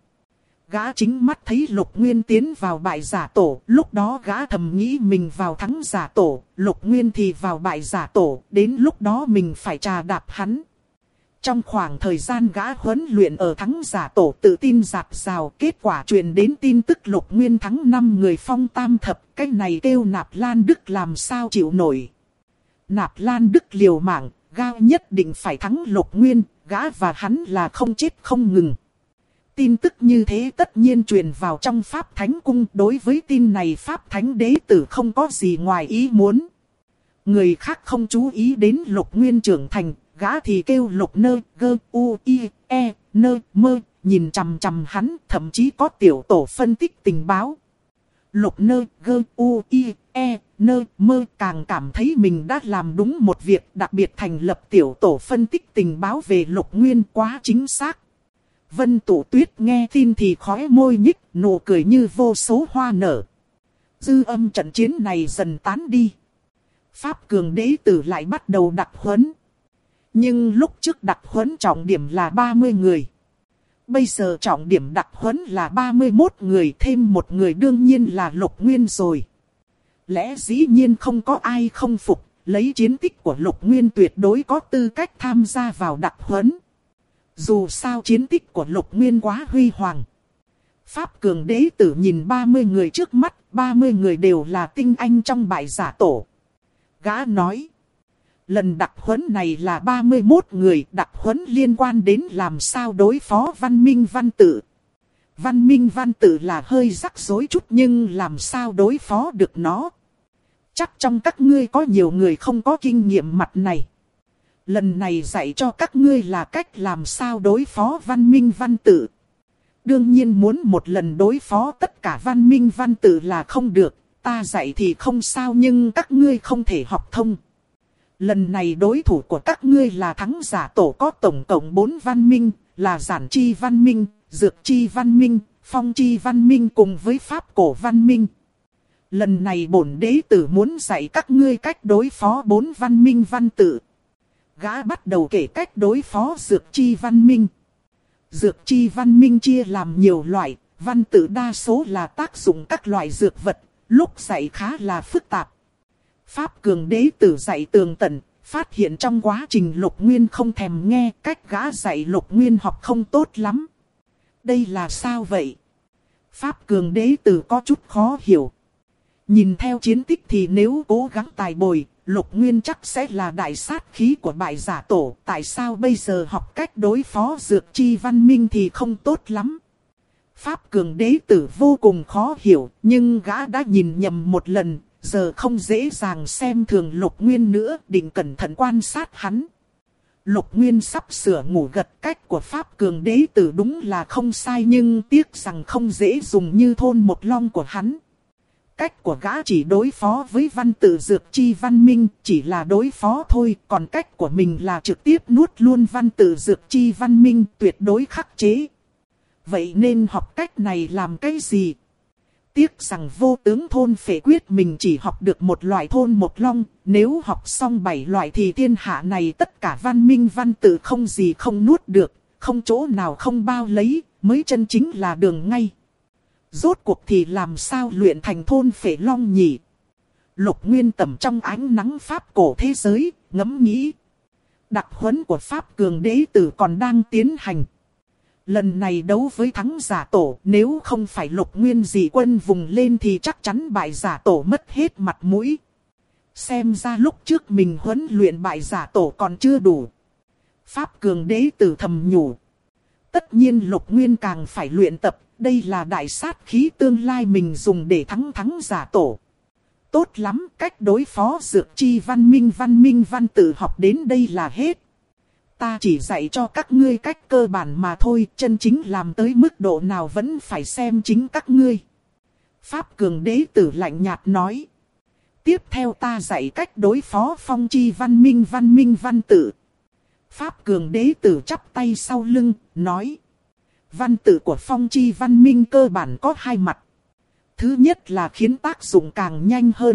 Gã chính mắt thấy Lục Nguyên tiến vào bại giả tổ, lúc đó gã thầm nghĩ mình vào thắng giả tổ, Lục Nguyên thì vào bại giả tổ, đến lúc đó mình phải trà đạp hắn. Trong khoảng thời gian gã huấn luyện ở thắng giả tổ tự tin dạt dào, kết quả truyền đến tin tức Lục Nguyên thắng 5 người phong tam thập, cái này kêu Nạp Lan Đức làm sao chịu nổi. Nạp Lan Đức liều mạng, gã nhất định phải thắng Lục Nguyên, gã và hắn là không chết không ngừng. Tin tức như thế tất nhiên truyền vào trong Pháp Thánh Cung, đối với tin này Pháp Thánh Đế Tử không có gì ngoài ý muốn. Người khác không chú ý đến Lục Nguyên trưởng thành, gã thì kêu Lục Nơ, Gơ, U, I, E, Nơ, Mơ, nhìn chằm chằm hắn, thậm chí có tiểu tổ phân tích tình báo. Lục Nơ, Gơ, U, I, E, Nơ, Mơ càng cảm thấy mình đã làm đúng một việc, đặc biệt thành lập tiểu tổ phân tích tình báo về Lục Nguyên quá chính xác. Vân Tụ Tuyết nghe tin thì khóe môi nhích, nụ cười như vô số hoa nở. Dư âm trận chiến này dần tán đi. Pháp Cường đế tử lại bắt đầu đặc huấn. Nhưng lúc trước đặc huấn trọng điểm là 30 người. Bây giờ trọng điểm đặc huấn là 31 người, thêm một người đương nhiên là Lục Nguyên rồi. Lẽ dĩ nhiên không có ai không phục, lấy chiến tích của Lục Nguyên tuyệt đối có tư cách tham gia vào đặc huấn. Dù sao chiến tích của Lục Nguyên quá huy hoàng. Pháp Cường đế tử nhìn 30 người trước mắt, 30 người đều là tinh anh trong bại giả tổ. Gã nói, lần đặc huấn này là 31 người, đặc huấn liên quan đến làm sao đối phó Văn Minh Văn Tự. Văn Minh Văn Tự là hơi rắc rối chút nhưng làm sao đối phó được nó. Chắc trong các ngươi có nhiều người không có kinh nghiệm mặt này. Lần này dạy cho các ngươi là cách làm sao đối phó Văn Minh Văn Tự. Đương nhiên muốn một lần đối phó tất cả Văn Minh Văn Tự là không được. Ta dạy thì không sao nhưng các ngươi không thể học thông. Lần này đối thủ của các ngươi là thắng giả tổ có tổng cộng 4 văn minh, là Giản Chi Văn Minh, Dược Chi Văn Minh, Phong Chi Văn Minh cùng với Pháp Cổ Văn Minh. Lần này bổn đế tử muốn dạy các ngươi cách đối phó 4 văn minh văn tự. Gã bắt đầu kể cách đối phó Dược Chi Văn Minh. Dược Chi Văn Minh chia làm nhiều loại, văn tự đa số là tác dụng các loại dược vật, lúc dạy khá là phức tạp. Pháp Cường đế tử dạy tường tận, phát hiện trong quá trình Lục Nguyên không thèm nghe, cách gã dạy Lục Nguyên học không tốt lắm. Đây là sao vậy? Pháp Cường đế tử có chút khó hiểu. Nhìn theo chiến tích thì nếu cố gắng tài bồi, Lục Nguyên chắc sẽ là đại sát khí của bại giả tổ. Tại sao bây giờ học cách đối phó Dược Chi Văn Minh thì không tốt lắm? Pháp Cường đế tử vô cùng khó hiểu, nhưng gã đã nhìn nhầm một lần, giờ không dễ dàng xem thường Lục Nguyên nữa, định cẩn thận quan sát hắn. Lục Nguyên sắp sửa ngủ gật, cách của Pháp Cường Đế Tử đúng là không sai, nhưng tiếc rằng không dễ dùng như thôn một long của hắn. Cách của gã chỉ đối phó với văn tự dược chi văn minh, chỉ là đối phó thôi, còn cách của mình là trực tiếp nuốt luôn văn tự dược chi văn minh, tuyệt đối khắc chế. Vậy nên học cách này làm cái gì? Tiếc rằng vô tướng thôn phệ quyết mình chỉ học được một loại thôn một long, nếu học xong 7 loại thì thiên hạ này tất cả văn minh văn tự không gì không nuốt được, không chỗ nào không bao lấy, mới chân chính là đường ngay. Rốt cuộc thì làm sao luyện thành thôn phệ long nhỉ? Lục Nguyên tầm trong ánh nắng Pháp cổ thế giới, ngẫm nghĩ. Đặc huấn của Pháp Cường Đế Tử còn đang tiến hành. Lần này đấu với thắng giả tổ, nếu không phải Lục Nguyên dị quân vùng lên thì chắc chắn bại giả tổ mất hết mặt mũi. Xem ra lúc trước mình huấn luyện bại giả tổ còn chưa đủ. Pháp Cường Đế Tử thầm nhủ. Tất nhiên Lục Nguyên càng phải luyện tập, đây là đại sát khí tương lai mình dùng để thắng giả tổ. Tốt lắm, cách đối phó dược chi văn minh văn tự học đến đây là hết. Ta chỉ dạy cho các ngươi cách cơ bản mà thôi, chân chính làm tới mức độ nào vẫn phải xem chính các ngươi. Pháp Cường Đế Tử lạnh nhạt nói. Tiếp theo ta dạy cách đối phó phong chi văn minh văn tự. Pháp Cường Đế Tử chắp tay sau lưng, nói. Văn tự của phong chi văn minh cơ bản có hai mặt. Thứ nhất là khiến tác dụng càng nhanh hơn.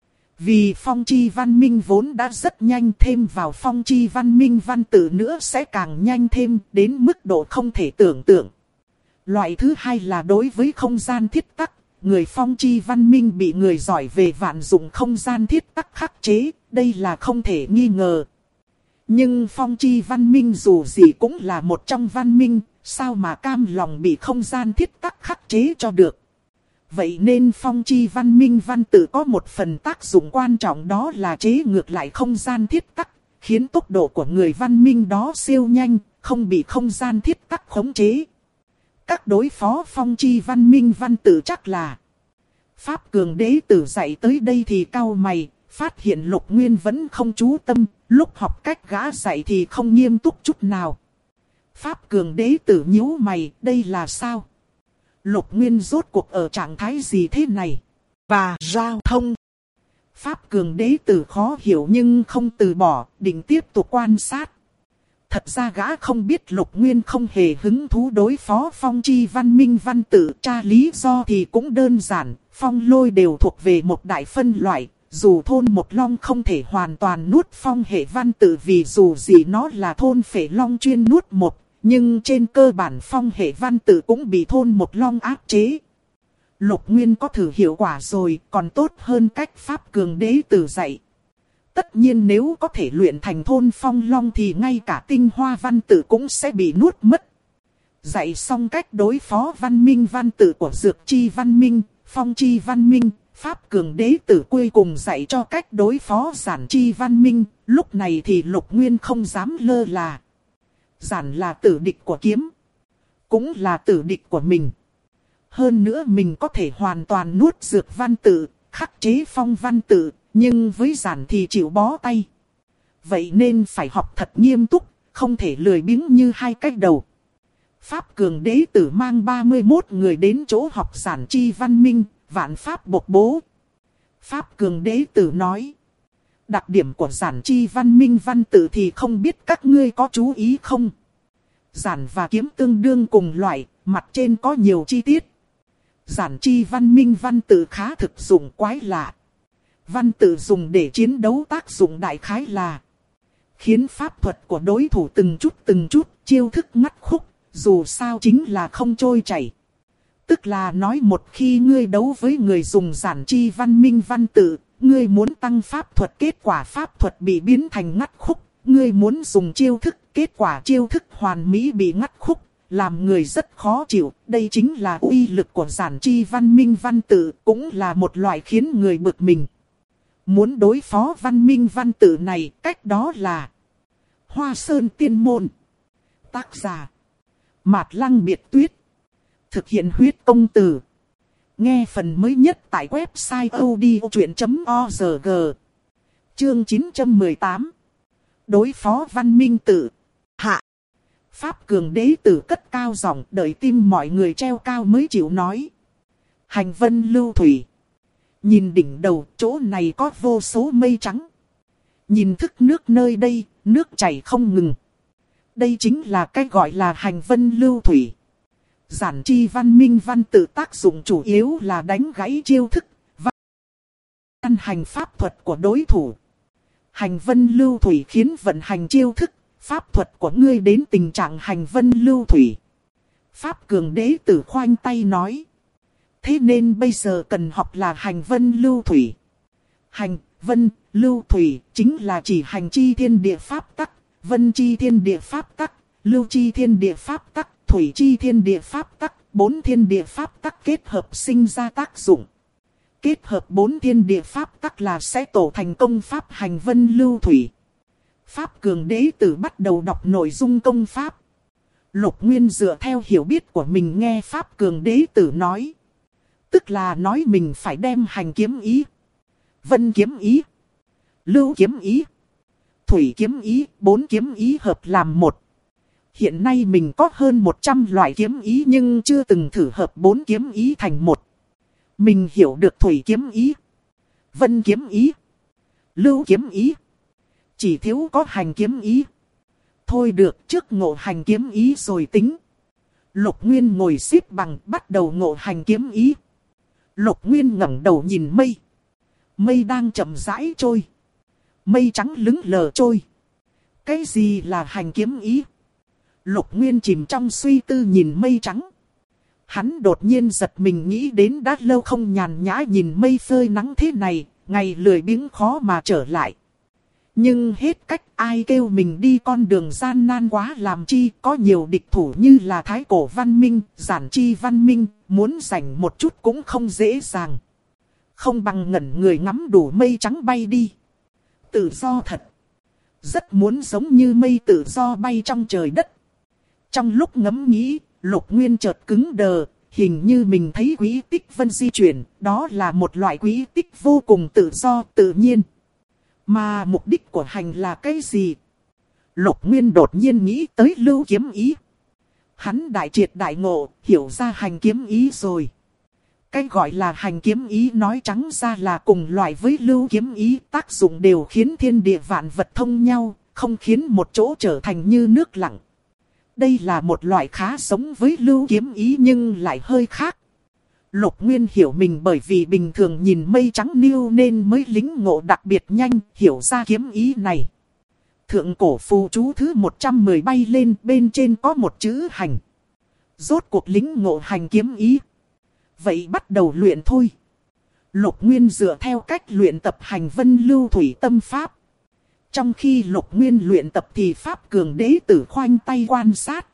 Vì phong chi văn minh vốn đã rất nhanh, thêm vào phong chi văn minh văn tự nữa sẽ càng nhanh thêm đến mức độ không thể tưởng tượng. Loại thứ hai là đối với không gian thiết tắc, người phong chi văn minh bị người giỏi về vạn dụng không gian thiết tắc khắc chế, đây là không thể nghi ngờ. Nhưng phong chi văn minh dù gì cũng là một trong văn minh, sao mà cam lòng bị không gian thiết tắc khắc chế cho được. Vậy nên phong chi văn minh văn tự có một phần tác dụng quan trọng, đó là chế ngược lại không gian thiết tắc, khiến tốc độ của người văn minh đó siêu nhanh, không bị không gian thiết tắc khống chế. Các đối phó phong chi văn minh văn tự chắc là. Pháp Cường Đế Tử dạy tới đây thì cau mày, phát hiện Lục Nguyên vẫn không chú tâm, lúc học cách gã dạy thì không nghiêm túc chút nào. Pháp Cường Đế Tử nhíu mày, đây là sao? Lục Nguyên rốt cuộc ở trạng thái gì thế này? Và giao thông. Pháp Cường Đế Tử khó hiểu nhưng không từ bỏ, định tiếp tục quan sát. Thật ra gã không biết Lục Nguyên không hề hứng thú đối phó phong chi văn minh văn tự. Tra lý do thì cũng đơn giản, phong lôi đều thuộc về một đại phân loại. Dù thôn một long không thể hoàn toàn nuốt phong hệ văn tự vì dù gì nó là thôn phệ long chuyên nuốt một. Nhưng trên cơ bản phong hệ văn tự cũng bị thôn một long áp chế. Lục Nguyên có thử hiệu quả rồi, còn tốt hơn cách Pháp Cường Đế Tử dạy. Tất nhiên nếu có thể luyện thành thôn phong long thì ngay cả tinh hoa văn tự cũng sẽ bị nuốt mất. Dạy xong cách đối phó văn minh văn tự của dược chi văn minh, phong chi văn minh, Pháp Cường Đế Tử cuối cùng dạy cho cách đối phó giản chi văn minh. Lúc này thì Lục Nguyên không dám lơ là. Giản là tử địch của kiếm, cũng là tử địch của mình. Hơn nữa mình có thể hoàn toàn nuốt dược văn tự, khắc chế phong văn tự, nhưng với giản thì chịu bó tay. Vậy nên phải học thật nghiêm túc, không thể lười biếng như hai cách đầu. Pháp Cường Đế Tử mang 31 người đến chỗ học giản chi văn minh, vạn pháp bộc bố. Pháp Cường Đế Tử nói. Đặc điểm của giản chi văn minh văn tự thì không biết các ngươi có chú ý không? Giản và kiếm tương đương cùng loại, mặt trên có nhiều chi tiết. Giản chi văn minh văn tự khá thực dụng quái lạ. Văn tự dùng để chiến đấu tác dụng đại khái là khiến pháp thuật của đối thủ từng chút, chiêu thức ngắt khúc, dù sao chính là không trôi chảy. Tức là nói một khi ngươi đấu với người dùng giản chi văn minh văn tự, ngươi muốn tăng pháp thuật, kết quả pháp thuật bị biến thành ngắt khúc. Ngươi muốn dùng chiêu thức, kết quả chiêu thức hoàn mỹ bị ngắt khúc, làm người rất khó chịu. Đây chính là uy lực của giản chi văn minh văn tự, cũng là một loại khiến người bực mình. Muốn đối phó văn minh văn tự này, cách đó là Hoa Sơn Tiên Môn. Tác giả Mạt Lăng Biệt Tuyết. Thực hiện huyết công từ. Nghe phần mới nhất tại website odchuyện.org. Chương 918. Đối phó văn minh tự. Hạ. Pháp cường đế tử cất cao giọng, đợi tim mọi người treo cao mới chịu nói. Hành vân lưu thủy. Nhìn đỉnh đầu, chỗ này có vô số mây trắng. Nhìn thức nước nơi đây, nước chảy không ngừng. Đây chính là cái gọi là hành vân lưu thủy. Giản chi văn minh văn tự tác dụng chủ yếu là đánh gãy chiêu thức, văn hành pháp thuật của đối thủ. Hành vân lưu thủy khiến vận hành chiêu thức, pháp thuật của ngươi đến tình trạng hành vân lưu thủy. Pháp cường đế tử khoanh tay nói. Thế nên bây giờ cần học là hành vân lưu thủy. Hành, vân, lưu thủy chính là chỉ hành chi thiên địa pháp tắc, vân chi thiên địa pháp tắc, lưu chi thiên địa pháp tắc, thủy chi thiên địa pháp tắc, 4 thiên địa pháp tắc kết hợp sinh ra tác dụng. Kết hợp 4 thiên địa pháp tắc là sẽ tổ thành công pháp hành vân lưu thủy. Pháp cường đế tử bắt đầu đọc nội dung công pháp. Lục Nguyên dựa theo hiểu biết của mình nghe pháp cường đế tử nói. Tức là nói mình phải đem hành kiếm ý, vân kiếm ý, lưu kiếm ý, thủy kiếm ý, 4 kiếm ý hợp làm một. Hiện nay mình có hơn 100 loại kiếm ý nhưng chưa từng thử hợp 4 kiếm ý thành một. Mình hiểu được thủy kiếm ý, vân kiếm ý, lưu kiếm ý. Chỉ thiếu có hành kiếm ý. Thôi được, trước ngộ hành kiếm ý rồi tính. Lục Nguyên ngồi xếp bằng bắt đầu ngộ hành kiếm ý. Lục Nguyên ngẩng đầu nhìn mây. Mây đang chậm rãi trôi. Mây trắng lững lờ trôi. Cái gì là hành kiếm ý? Lục Nguyên chìm trong suy tư nhìn mây trắng. Hắn đột nhiên giật mình nghĩ đến đã lâu không nhàn nhã nhìn mây phơi nắng thế này, ngày lười biếng khó mà trở lại. Nhưng hết cách, ai kêu mình đi con đường gian nan quá làm chi, có nhiều địch thủ như là Thái Cổ Văn Minh, Giản Chi Văn Minh, muốn giành một chút cũng không dễ dàng. Không bằng ngẩn người ngắm đủ mây trắng bay đi. Tự do thật. Rất muốn giống như mây tự do bay trong trời đất. Trong lúc ngẫm nghĩ, Lục Nguyên chợt cứng đờ, hình như mình thấy quỹ tích vân di chuyển, đó là một loại quỹ tích vô cùng tự do, tự nhiên. Mà mục đích của hành là cái gì? Lục Nguyên đột nhiên nghĩ tới lưu kiếm ý. Hắn đại triệt đại ngộ, hiểu ra hành kiếm ý rồi. Cái gọi là hành kiếm ý nói trắng ra là cùng loại với lưu kiếm ý, tác dụng đều khiến thiên địa vạn vật thông nhau, không khiến một chỗ trở thành như nước lặng. Đây là một loại khá giống với lưu kiếm ý nhưng lại hơi khác. Lục Nguyên hiểu mình bởi vì bình thường nhìn mây trắng niu nên mới lĩnh ngộ đặc biệt nhanh, hiểu ra kiếm ý này. Thượng cổ phù chú thứ 110 bay lên, bên trên có một chữ hành. Rốt cuộc lĩnh ngộ hành kiếm ý. Vậy bắt đầu luyện thôi. Lục Nguyên dựa theo cách luyện tập hành vân lưu thủy tâm pháp. Trong khi Lục Nguyên luyện tập thì pháp cường đế tử khoanh tay quan sát.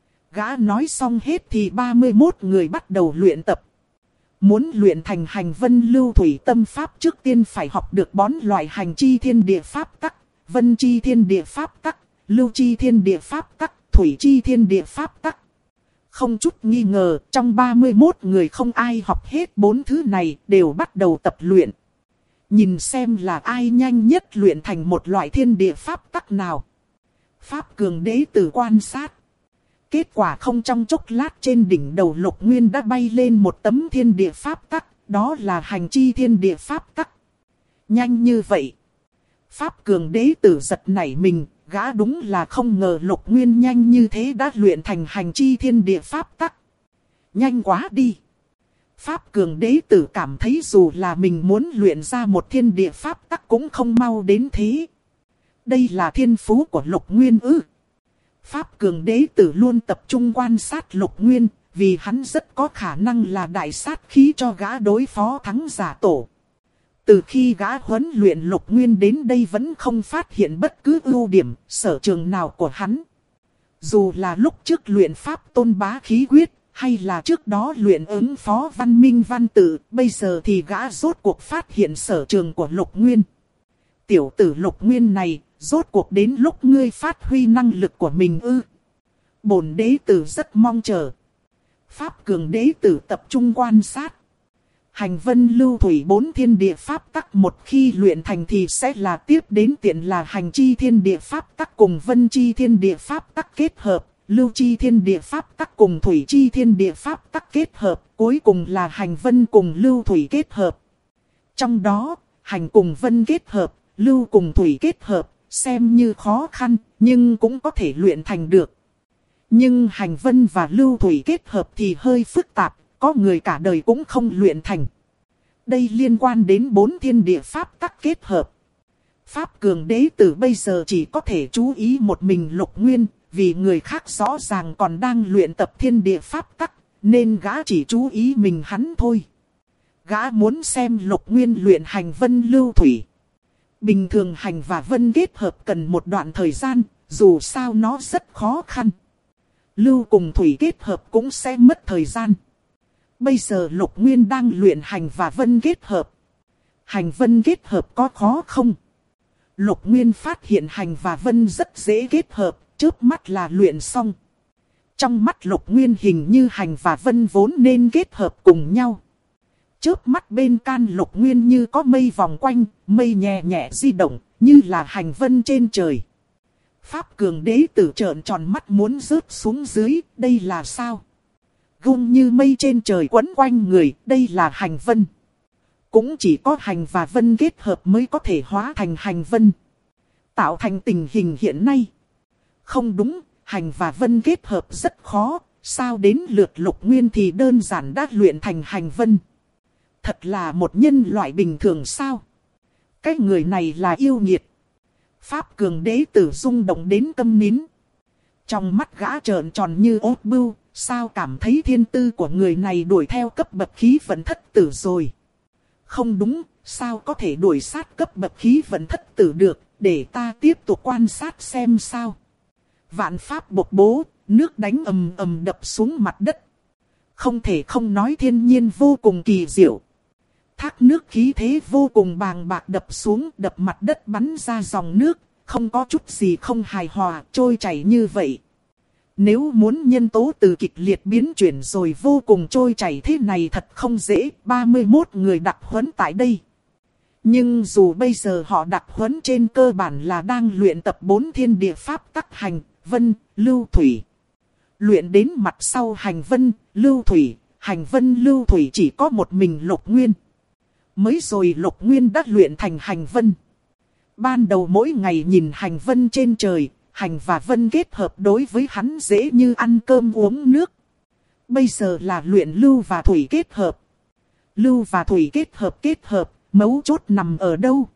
Gã nói xong hết thì 31 người bắt đầu luyện tập. Muốn luyện thành hành vân lưu thủy tâm pháp trước tiên phải học được 4 loại hành chi thiên địa pháp tắc, vân chi thiên địa pháp tắc, lưu chi thiên địa pháp tắc, thủy chi thiên địa pháp tắc. Không chút nghi ngờ, trong 31 người không ai học hết 4 thứ này, đều bắt đầu tập luyện. Nhìn xem là ai nhanh nhất luyện thành một loại thiên địa pháp tắc nào. Pháp cường đế tử quan sát. Kết quả không trong chốc lát trên đỉnh đầu Lục Nguyên đã bay lên một tấm thiên địa pháp tắc, đó là hành chi thiên địa pháp tắc. Nhanh như vậy. Pháp cường đế tử giật nảy mình, gã đúng là không ngờ Lục Nguyên nhanh như thế đã luyện thành hành chi thiên địa pháp tắc. Nhanh quá đi. Pháp cường đế tử cảm thấy dù là mình muốn luyện ra một thiên địa pháp tắc cũng không mau đến thế. Đây là thiên phú của Lục Nguyên ư. Pháp cường đế tử luôn tập trung quan sát Lục Nguyên, vì hắn rất có khả năng là đại sát khí cho gã đối phó thắng giả tổ. Từ khi gã huấn luyện Lục Nguyên đến đây vẫn không phát hiện bất cứ ưu điểm, sở trường nào của hắn. Dù là lúc trước luyện pháp tôn bá khí quyết, hay là trước đó luyện ứng phó văn minh văn tự, bây giờ thì gã rốt cuộc phát hiện sở trường của Lục Nguyên. Tiểu tử Lục Nguyên này, rốt cuộc đến lúc ngươi phát huy năng lực của mình ư. Bổn đế tử rất mong chờ. Pháp cường đế tử tập trung quan sát. Hành vân lưu thủy 4 thiên địa pháp tắc một khi luyện thành thì sẽ là tiếp đến tiện là hành chi thiên địa pháp tắc cùng vân chi thiên địa pháp tắc kết hợp, lưu chi thiên địa pháp tắc cùng thủy chi thiên địa pháp tắc kết hợp, cuối cùng là hành vân cùng lưu thủy kết hợp. Trong đó, hành cùng vân kết hợp, lưu cùng thủy kết hợp, xem như khó khăn, nhưng cũng có thể luyện thành được. Nhưng hành vân và lưu thủy kết hợp thì hơi phức tạp, có người cả đời cũng không luyện thành. Đây liên quan đến 4 thiên địa pháp tắc kết hợp. Pháp cường đế tử bây giờ chỉ có thể chú ý một mình Lục Nguyên, vì người khác rõ ràng còn đang luyện tập thiên địa pháp tắc, nên gã chỉ chú ý mình hắn thôi. Gã muốn xem Lục Nguyên luyện hành vân lưu thủy. Bình thường hành và vân kết hợp cần một đoạn thời gian, dù sao nó rất khó khăn. Lưu cùng thủy kết hợp cũng sẽ mất thời gian. Bây giờ Lục Nguyên đang luyện hành và vân kết hợp. Hành vân kết hợp có khó không? Lục Nguyên phát hiện hành và vân rất dễ kết hợp, chớp mắt là luyện xong. Trong mắt Lục Nguyên hình như hành và vân vốn nên kết hợp cùng nhau. Chớp mắt bên can Lục Nguyên như có mây vòng quanh, mây nhẹ nhẹ di động, như là hành vân trên trời. Pháp cường đế tử trợn tròn mắt muốn rớt xuống dưới, đây là sao? Gung như mây trên trời quấn quanh người, đây là hành vân. Cũng chỉ có hành và vân kết hợp mới có thể hóa thành hành vân. Tạo thành tình hình hiện nay. Không đúng, hành và vân kết hợp rất khó, sao đến lượt Lục Nguyên thì đơn giản đã luyện thành hành vân. Thật là một nhân loại bình thường sao? Cái người này là yêu nghiệt. Pháp cường đế tử rung động đến câm nín. Trong mắt gã trợn tròn như ốt bưu, sao cảm thấy thiên tư của người này đuổi theo cấp bậc khí vận thất tử rồi. Không đúng, sao có thể đuổi sát cấp bậc khí vận thất tử được, để ta tiếp tục quan sát xem sao. Vạn pháp bộc bố, nước đánh ầm ầm đập xuống mặt đất. Không thể không nói thiên nhiên vô cùng kỳ diệu. Thác nước khí thế vô cùng bàng bạc đập xuống, đập mặt đất bắn ra dòng nước, không có chút gì không hài hòa, trôi chảy như vậy. Nếu muốn nhân tố từ kịch liệt biến chuyển rồi vô cùng trôi chảy thế này thật không dễ, 31 người đặc huấn tại đây. Nhưng dù bây giờ họ đặc huấn trên cơ bản là đang luyện tập 4 thiên địa pháp tắc hành, vân, lưu thủy. Luyện đến mặt sau hành vân, lưu thủy, hành vân lưu thủy chỉ có một mình Lục Nguyên. Mới rồi Lục Nguyên đã luyện thành hành vân. Ban đầu mỗi ngày nhìn hành vân trên trời, hành và vân kết hợp đối với hắn dễ như ăn cơm uống nước. Bây giờ là luyện lưu và thủy kết hợp. Lưu và thủy kết hợp, mấu chốt nằm ở đâu?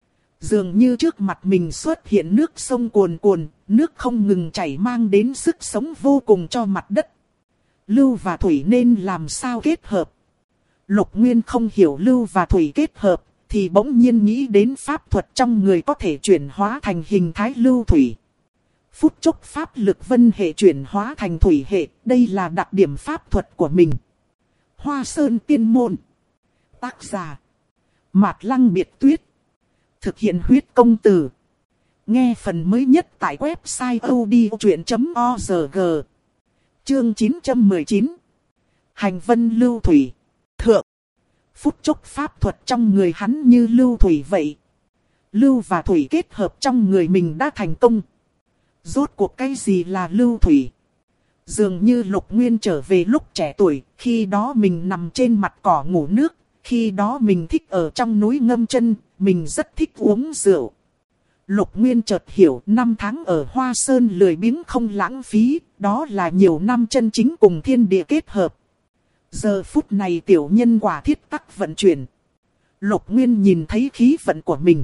Dường như trước mặt mình xuất hiện nước sông cuồn cuộn, nước không ngừng chảy mang đến sức sống vô cùng cho mặt đất. Lưu và thủy nên làm sao kết hợp? Lục Nguyên không hiểu lưu và thủy kết hợp, thì bỗng nhiên nghĩ đến pháp thuật trong người có thể chuyển hóa thành hình thái lưu thủy. Phút chốc pháp lực vân hệ chuyển hóa thành thủy hệ, đây là đặc điểm pháp thuật của mình. Hoa Sơn Tiên Môn. Tác giả Mạt Lăng Biệt Tuyết. Thực hiện huyết công từ. Nghe phần mới nhất tại website odchuyện.org. Chương 919. Hành vân lưu thủy. Thượng. Phút chốc pháp thuật trong người hắn như lưu thủy vậy. Lưu và thủy kết hợp trong người mình đã thành công. Rốt cuộc cái gì là lưu thủy? Dường như Lục Nguyên trở về lúc trẻ tuổi, khi đó mình nằm trên mặt cỏ ngủ nước, khi đó mình thích ở trong núi ngâm chân, mình rất thích uống rượu. Lục Nguyên chợt hiểu 5 tháng ở Hoa Sơn lười biếng không lãng phí, đó là nhiều năm chân chính cùng thiên địa kết hợp. Giờ phút này tiểu nhân quả thiết tắc vận chuyển. Lục Nguyên nhìn thấy khí vận của mình.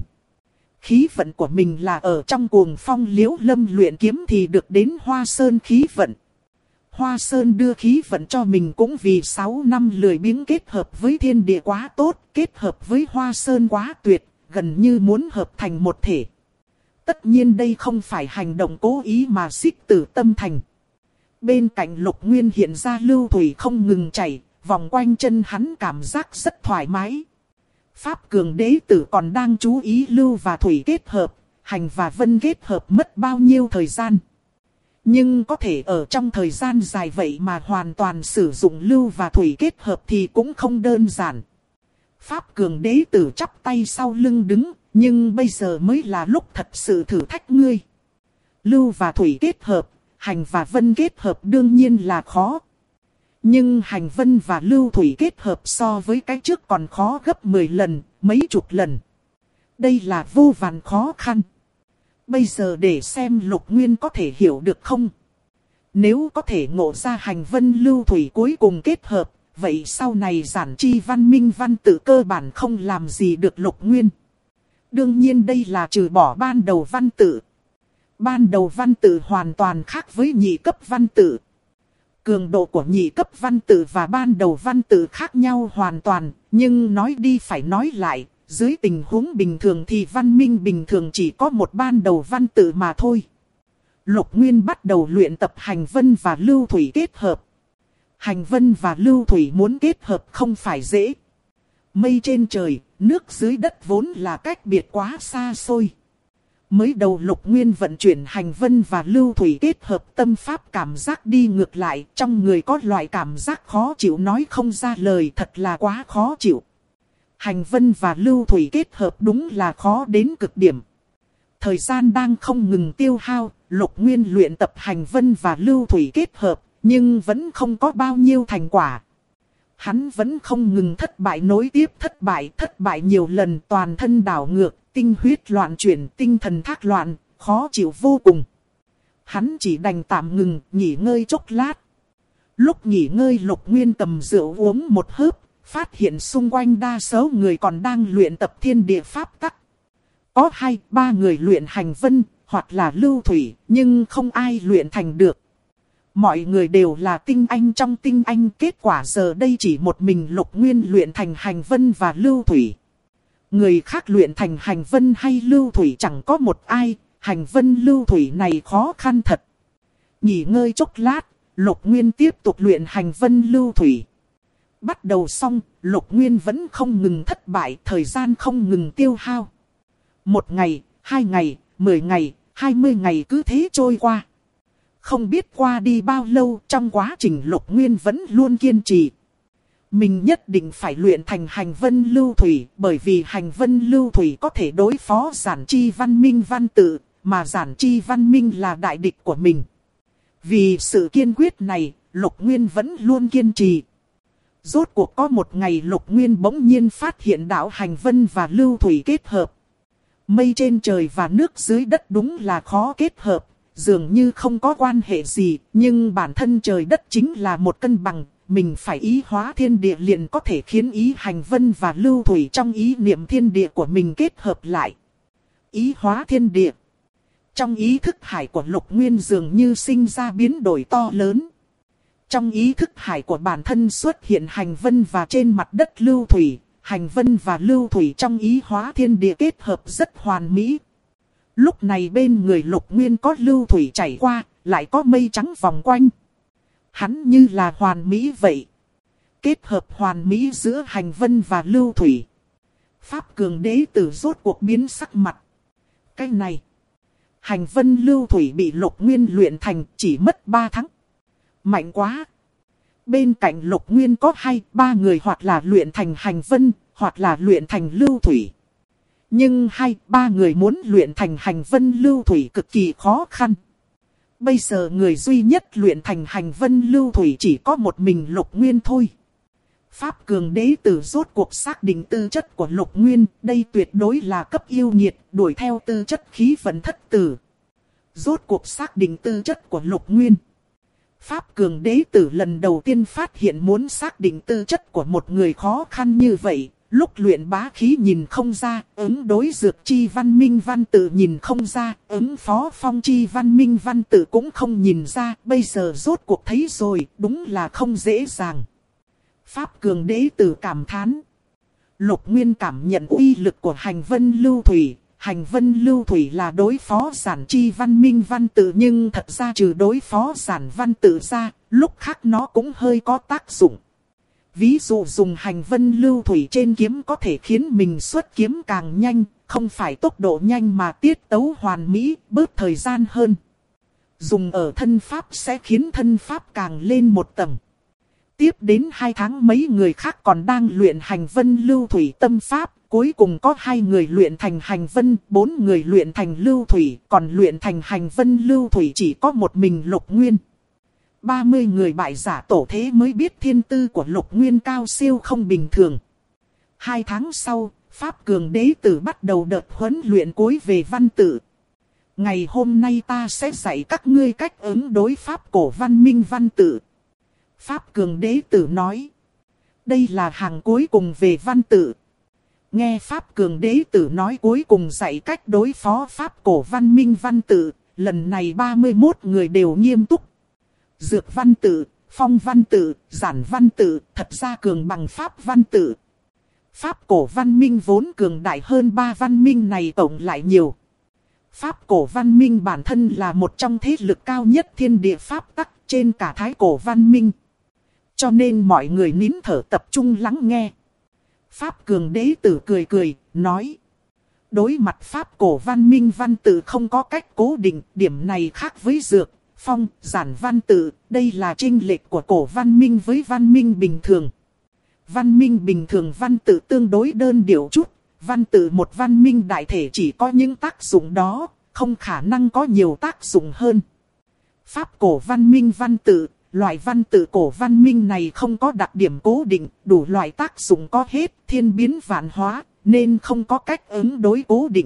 Khí vận của mình là ở trong cuồng phong liễu lâm luyện kiếm thì được đến Hoa Sơn khí vận. Hoa Sơn đưa khí vận cho mình cũng vì 6 năm lười biếng kết hợp với thiên địa quá tốt, kết hợp với Hoa Sơn quá tuyệt, gần như muốn hợp thành một thể. Tất nhiên đây không phải hành động cố ý mà xích tử tâm thành. Bên cạnh Lục Nguyên hiện ra lưu thủy không ngừng chảy, vòng quanh chân hắn cảm giác rất thoải mái. Pháp cường đế tử còn đang chú ý lưu và thủy kết hợp, hành và vân kết hợp mất bao nhiêu thời gian. Nhưng có thể ở trong thời gian dài vậy mà hoàn toàn sử dụng lưu và thủy kết hợp thì cũng không đơn giản. Pháp cường đế tử chắp tay sau lưng đứng, nhưng bây giờ mới là lúc thật sự thử thách ngươi. Lưu và thủy kết hợp, hành và vân kết hợp đương nhiên là khó. Nhưng hành vân và lưu thủy kết hợp so với cái trước còn khó gấp 10 lần, mấy chục lần. Đây là vô vàn khó khăn. Bây giờ để xem Lục Nguyên có thể hiểu được không? Nếu có thể ngộ ra hành vân lưu thủy cuối cùng kết hợp, vậy sau này giản chi văn minh văn tự cơ bản không làm gì được Lục Nguyên. Đương nhiên đây là trừ bỏ ban đầu văn tự. Ban đầu văn tự hoàn toàn khác với nhị cấp văn tự. Cường độ của nhị cấp văn tự và ban đầu văn tự khác nhau hoàn toàn, nhưng nói đi phải nói lại, dưới tình huống bình thường thì văn minh bình thường chỉ có một ban đầu văn tự mà thôi. Lục Nguyên bắt đầu luyện tập hành vân và lưu thủy kết hợp. Hành vân và lưu thủy muốn kết hợp không phải dễ. Mây trên trời, nước dưới đất vốn là cách biệt quá xa xôi. Mới đầu Lục Nguyên vận chuyển hành vân và lưu thủy kết hợp tâm pháp cảm giác đi ngược lại. Trong người có loại cảm giác khó chịu nói không ra lời, thật là quá khó chịu. Hành vân và lưu thủy kết hợp đúng là khó đến cực điểm. Thời gian đang không ngừng tiêu hao, Lục Nguyên luyện tập hành vân và lưu thủy kết hợp, nhưng vẫn không có bao nhiêu thành quả. Hắn vẫn không ngừng thất bại nối tiếp thất bại nhiều lần, toàn thân đảo ngược, tinh huyết loạn chuyển, tinh thần thác loạn, khó chịu vô cùng. Hắn chỉ đành tạm ngừng, nghỉ ngơi chốc lát. Lúc nghỉ ngơi Lục Nguyên cầm rượu uống một hớp, phát hiện xung quanh đa số người còn đang luyện tập thiên địa pháp tắc. Có 2-3 người luyện hành vân, hoặc là lưu thủy, nhưng không ai luyện thành được. Mọi người đều là tinh anh trong tinh anh, kết quả giờ đây chỉ một mình Lục Nguyên luyện thành hành vân và lưu thủy. Người khác luyện thành hành vân hay lưu thủy chẳng có một ai, hành vân lưu thủy này khó khăn thật. Nghỉ ngơi chốc lát, Lục Nguyên tiếp tục luyện hành vân lưu thủy. Bắt đầu xong, Lục Nguyên vẫn không ngừng thất bại, thời gian không ngừng tiêu hao. 1 ngày, 2 ngày, 10 ngày, 20 ngày cứ thế trôi qua. Không biết qua đi bao lâu, trong quá trình Lục Nguyên vẫn luôn kiên trì. Mình nhất định phải luyện thành hành vân lưu thủy, bởi vì hành vân lưu thủy có thể đối phó giản chi văn minh văn tự, mà giản chi văn minh là đại địch của mình. Vì sự kiên quyết này, Lục Nguyên vẫn luôn kiên trì. Rốt cuộc có một ngày Lục Nguyên bỗng nhiên phát hiện đạo hành vân và lưu thủy kết hợp. Mây trên trời và nước dưới đất đúng là khó kết hợp, dường như không có quan hệ gì, nhưng bản thân trời đất chính là một cân bằng, mình phải ý hóa thiên địa liền có thể khiến ý hành vân và lưu thủy trong ý niệm thiên địa của mình kết hợp lại. Ý hóa thiên địa. Trong ý thức hải của Lục Nguyên dường như sinh ra biến đổi to lớn. Trong ý thức hải của bản thân xuất hiện hành vân và trên mặt đất lưu thủy, hành vân và lưu thủy trong ý hóa thiên địa kết hợp rất hoàn mỹ. Lúc này bên người Lục Nguyên có lưu thủy chảy qua, lại có mây trắng vòng quanh. Hắn như là hoàn mỹ vậy. Kết hợp hoàn mỹ giữa hành vân và lưu thủy. Pháp cường đế tử rốt cuộc biến sắc mặt. Cái này, hành vân lưu thủy bị Lục Nguyên luyện thành chỉ mất 3 tháng. Mạnh quá. Bên cạnh Lục Nguyên có 2-3 người hoặc là luyện thành hành vân, hoặc là luyện thành lưu thủy. Nhưng 2-3 người muốn luyện thành hành vân lưu thủy cực kỳ khó khăn. Bây giờ người duy nhất luyện thành hành vân lưu thủy chỉ có một mình Lục Nguyên thôi. Pháp cường đế tử rốt cuộc xác định tư chất của Lục Nguyên, đây tuyệt đối là cấp yêu nghiệt, đuổi theo tư chất khí vận thất tử. Rốt cuộc xác định tư chất của Lục Nguyên. Pháp cường đế tử lần đầu tiên phát hiện muốn xác định tư chất của một người khó khăn như vậy. Lúc luyện bá khí nhìn không ra, ứng đối dược chi văn minh văn tự nhìn không ra, ứng phó phong chi văn minh văn tự cũng không nhìn ra, bây giờ rốt cuộc thấy rồi, đúng là không dễ dàng. Pháp cường đế tử cảm thán. Lục Nguyên cảm nhận uy lực của hành vân lưu thủy. Hành vân lưu thủy là đối phó giản chi văn minh văn tự, nhưng thật ra trừ đối phó giản văn tự ra, lúc khác nó cũng hơi có tác dụng. Ví dụ dùng hành vân lưu thủy trên kiếm có thể khiến mình xuất kiếm càng nhanh, không phải tốc độ nhanh mà tiết tấu hoàn mỹ, bớt thời gian hơn. Dùng ở thân pháp sẽ khiến thân pháp càng lên một tầng. tiếp đến 2 tháng mấy người khác còn đang luyện hành vân lưu thủy tâm pháp. Cuối cùng có 2 người luyện thành hành vân, 4 người luyện thành lưu thủy, còn luyện thành hành vân lưu thủy chỉ có một mình Lục Nguyên. 30 người bại giả tổ thế mới biết thiên tư của Lục Nguyên cao siêu không bình thường. 2 tháng sau, Pháp Cường Đế Tử bắt đầu đợt huấn luyện cuối về văn tự. Ngày hôm nay ta sẽ dạy các ngươi cách ứng đối Pháp cổ văn minh văn tự. Pháp Cường Đế Tử nói. Đây là hàng cuối cùng về văn tự. Nghe Pháp Cường Đế Tử nói cuối cùng dạy cách đối phó Pháp cổ văn minh văn tự. Lần này 31 người đều nghiêm túc. Dược văn tự, phong văn tự, giản văn tự, thật ra cường bằng Pháp văn tự. Pháp cổ văn minh vốn cường đại hơn 3 văn minh này tổng lại nhiều. Pháp cổ văn minh bản thân là một trong thế lực cao nhất thiên địa Pháp tắc trên cả thái cổ văn minh. Cho nên mọi người nín thở tập trung lắng nghe. Pháp Cường Đế Tử cười cười, nói. Đối mặt Pháp cổ văn minh văn tự không có cách cố định, điểm này khác với dược, phong, giản văn tự. Đây là chênh lệch của cổ văn minh với văn minh bình thường. Văn minh bình thường văn tự tương đối đơn điệu chút. Văn tự một văn minh đại thể chỉ có những tác dụng đó, không khả năng có nhiều tác dụng hơn. Pháp cổ văn minh văn tự, loại văn tự cổ văn minh này không có đặc điểm cố định, đủ loại tác dụng có hết, thiên biến vạn hóa, nên không có cách ứng đối cố định.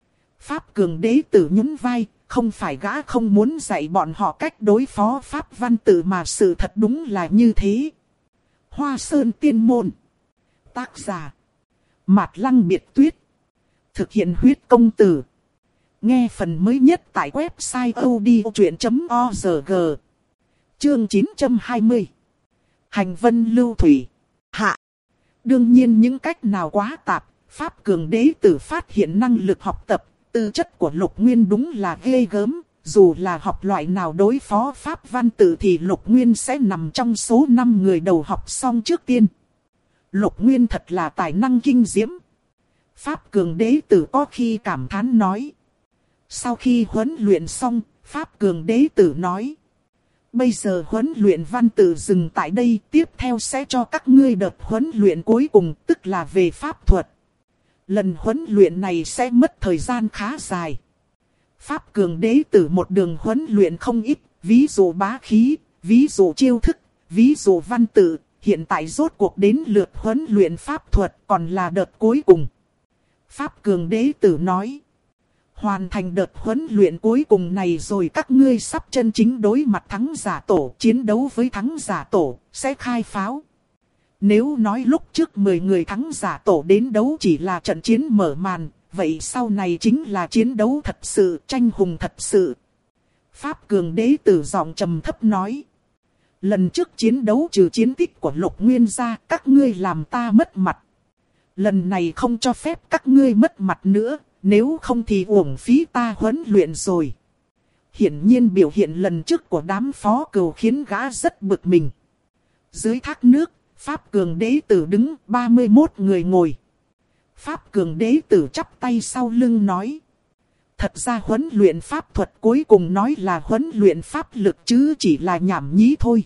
Pháp Cường Đế Tử nhún vai, không phải gã không muốn dạy bọn họ cách đối phó Pháp văn tự mà sự thật đúng là như thế. Hoa Sơn Tiên Môn. Tác giả Mạt Lăng Biệt Tuyết. Thực hiện huyết công từ. Nghe phần mới nhất tại website odchuyện.org. Chương 920. Hành vân lưu thủy. Hạ. Đương nhiên những cách nào quá tạp. Pháp Cường Đế Tử phát hiện năng lực học tập. Tư chất của Lục Nguyên đúng là ghê gớm. Dù là học loại nào đối phó Pháp văn tự thì Lục Nguyên sẽ nằm trong số 5 người đầu học xong trước tiên. Lục Nguyên thật là tài năng kinh diễm. Pháp Cường Đế Tử có khi cảm thán nói. Sau khi huấn luyện xong, Pháp Cường Đế Tử nói. Bây giờ huấn luyện văn tự dừng tại đây, tiếp theo sẽ cho các ngươi đợt huấn luyện cuối cùng, tức là về pháp thuật. Lần huấn luyện này sẽ mất thời gian khá dài. Pháp Cường Đế Tử một đường huấn luyện không ít, ví dụ bá khí, ví dụ chiêu thức, ví dụ văn tự. Hiện tại rốt cuộc đến lượt huấn luyện pháp thuật còn là đợt cuối cùng. Pháp Cường Đế Tử nói. Hoàn thành đợt huấn luyện cuối cùng này rồi các ngươi sắp chân chính đối mặt thắng giả tổ. Chiến đấu với thắng giả tổ sẽ khai pháo. Nếu nói lúc trước 10 người thắng giả tổ đến đấu chỉ là trận chiến mở màn. Vậy sau này chính là chiến đấu thật sự, tranh hùng thật sự. Pháp Cường Đế Tử giọng trầm thấp nói. Lần trước chiến đấu trừ chiến tích của Lục Nguyên ra, các ngươi làm ta mất mặt. Lần này không cho phép các ngươi mất mặt nữa, nếu không thì uổng phí ta huấn luyện rồi. Hiển nhiên biểu hiện lần trước của đám phó cừu khiến gã rất bực mình. Dưới thác nước, Pháp Cường Đế Tử đứng, 31 người ngồi. Pháp Cường Đế Tử chắp tay sau lưng nói. Thật ra huấn luyện pháp thuật cuối cùng nói là huấn luyện pháp lực chứ chỉ là nhảm nhí thôi.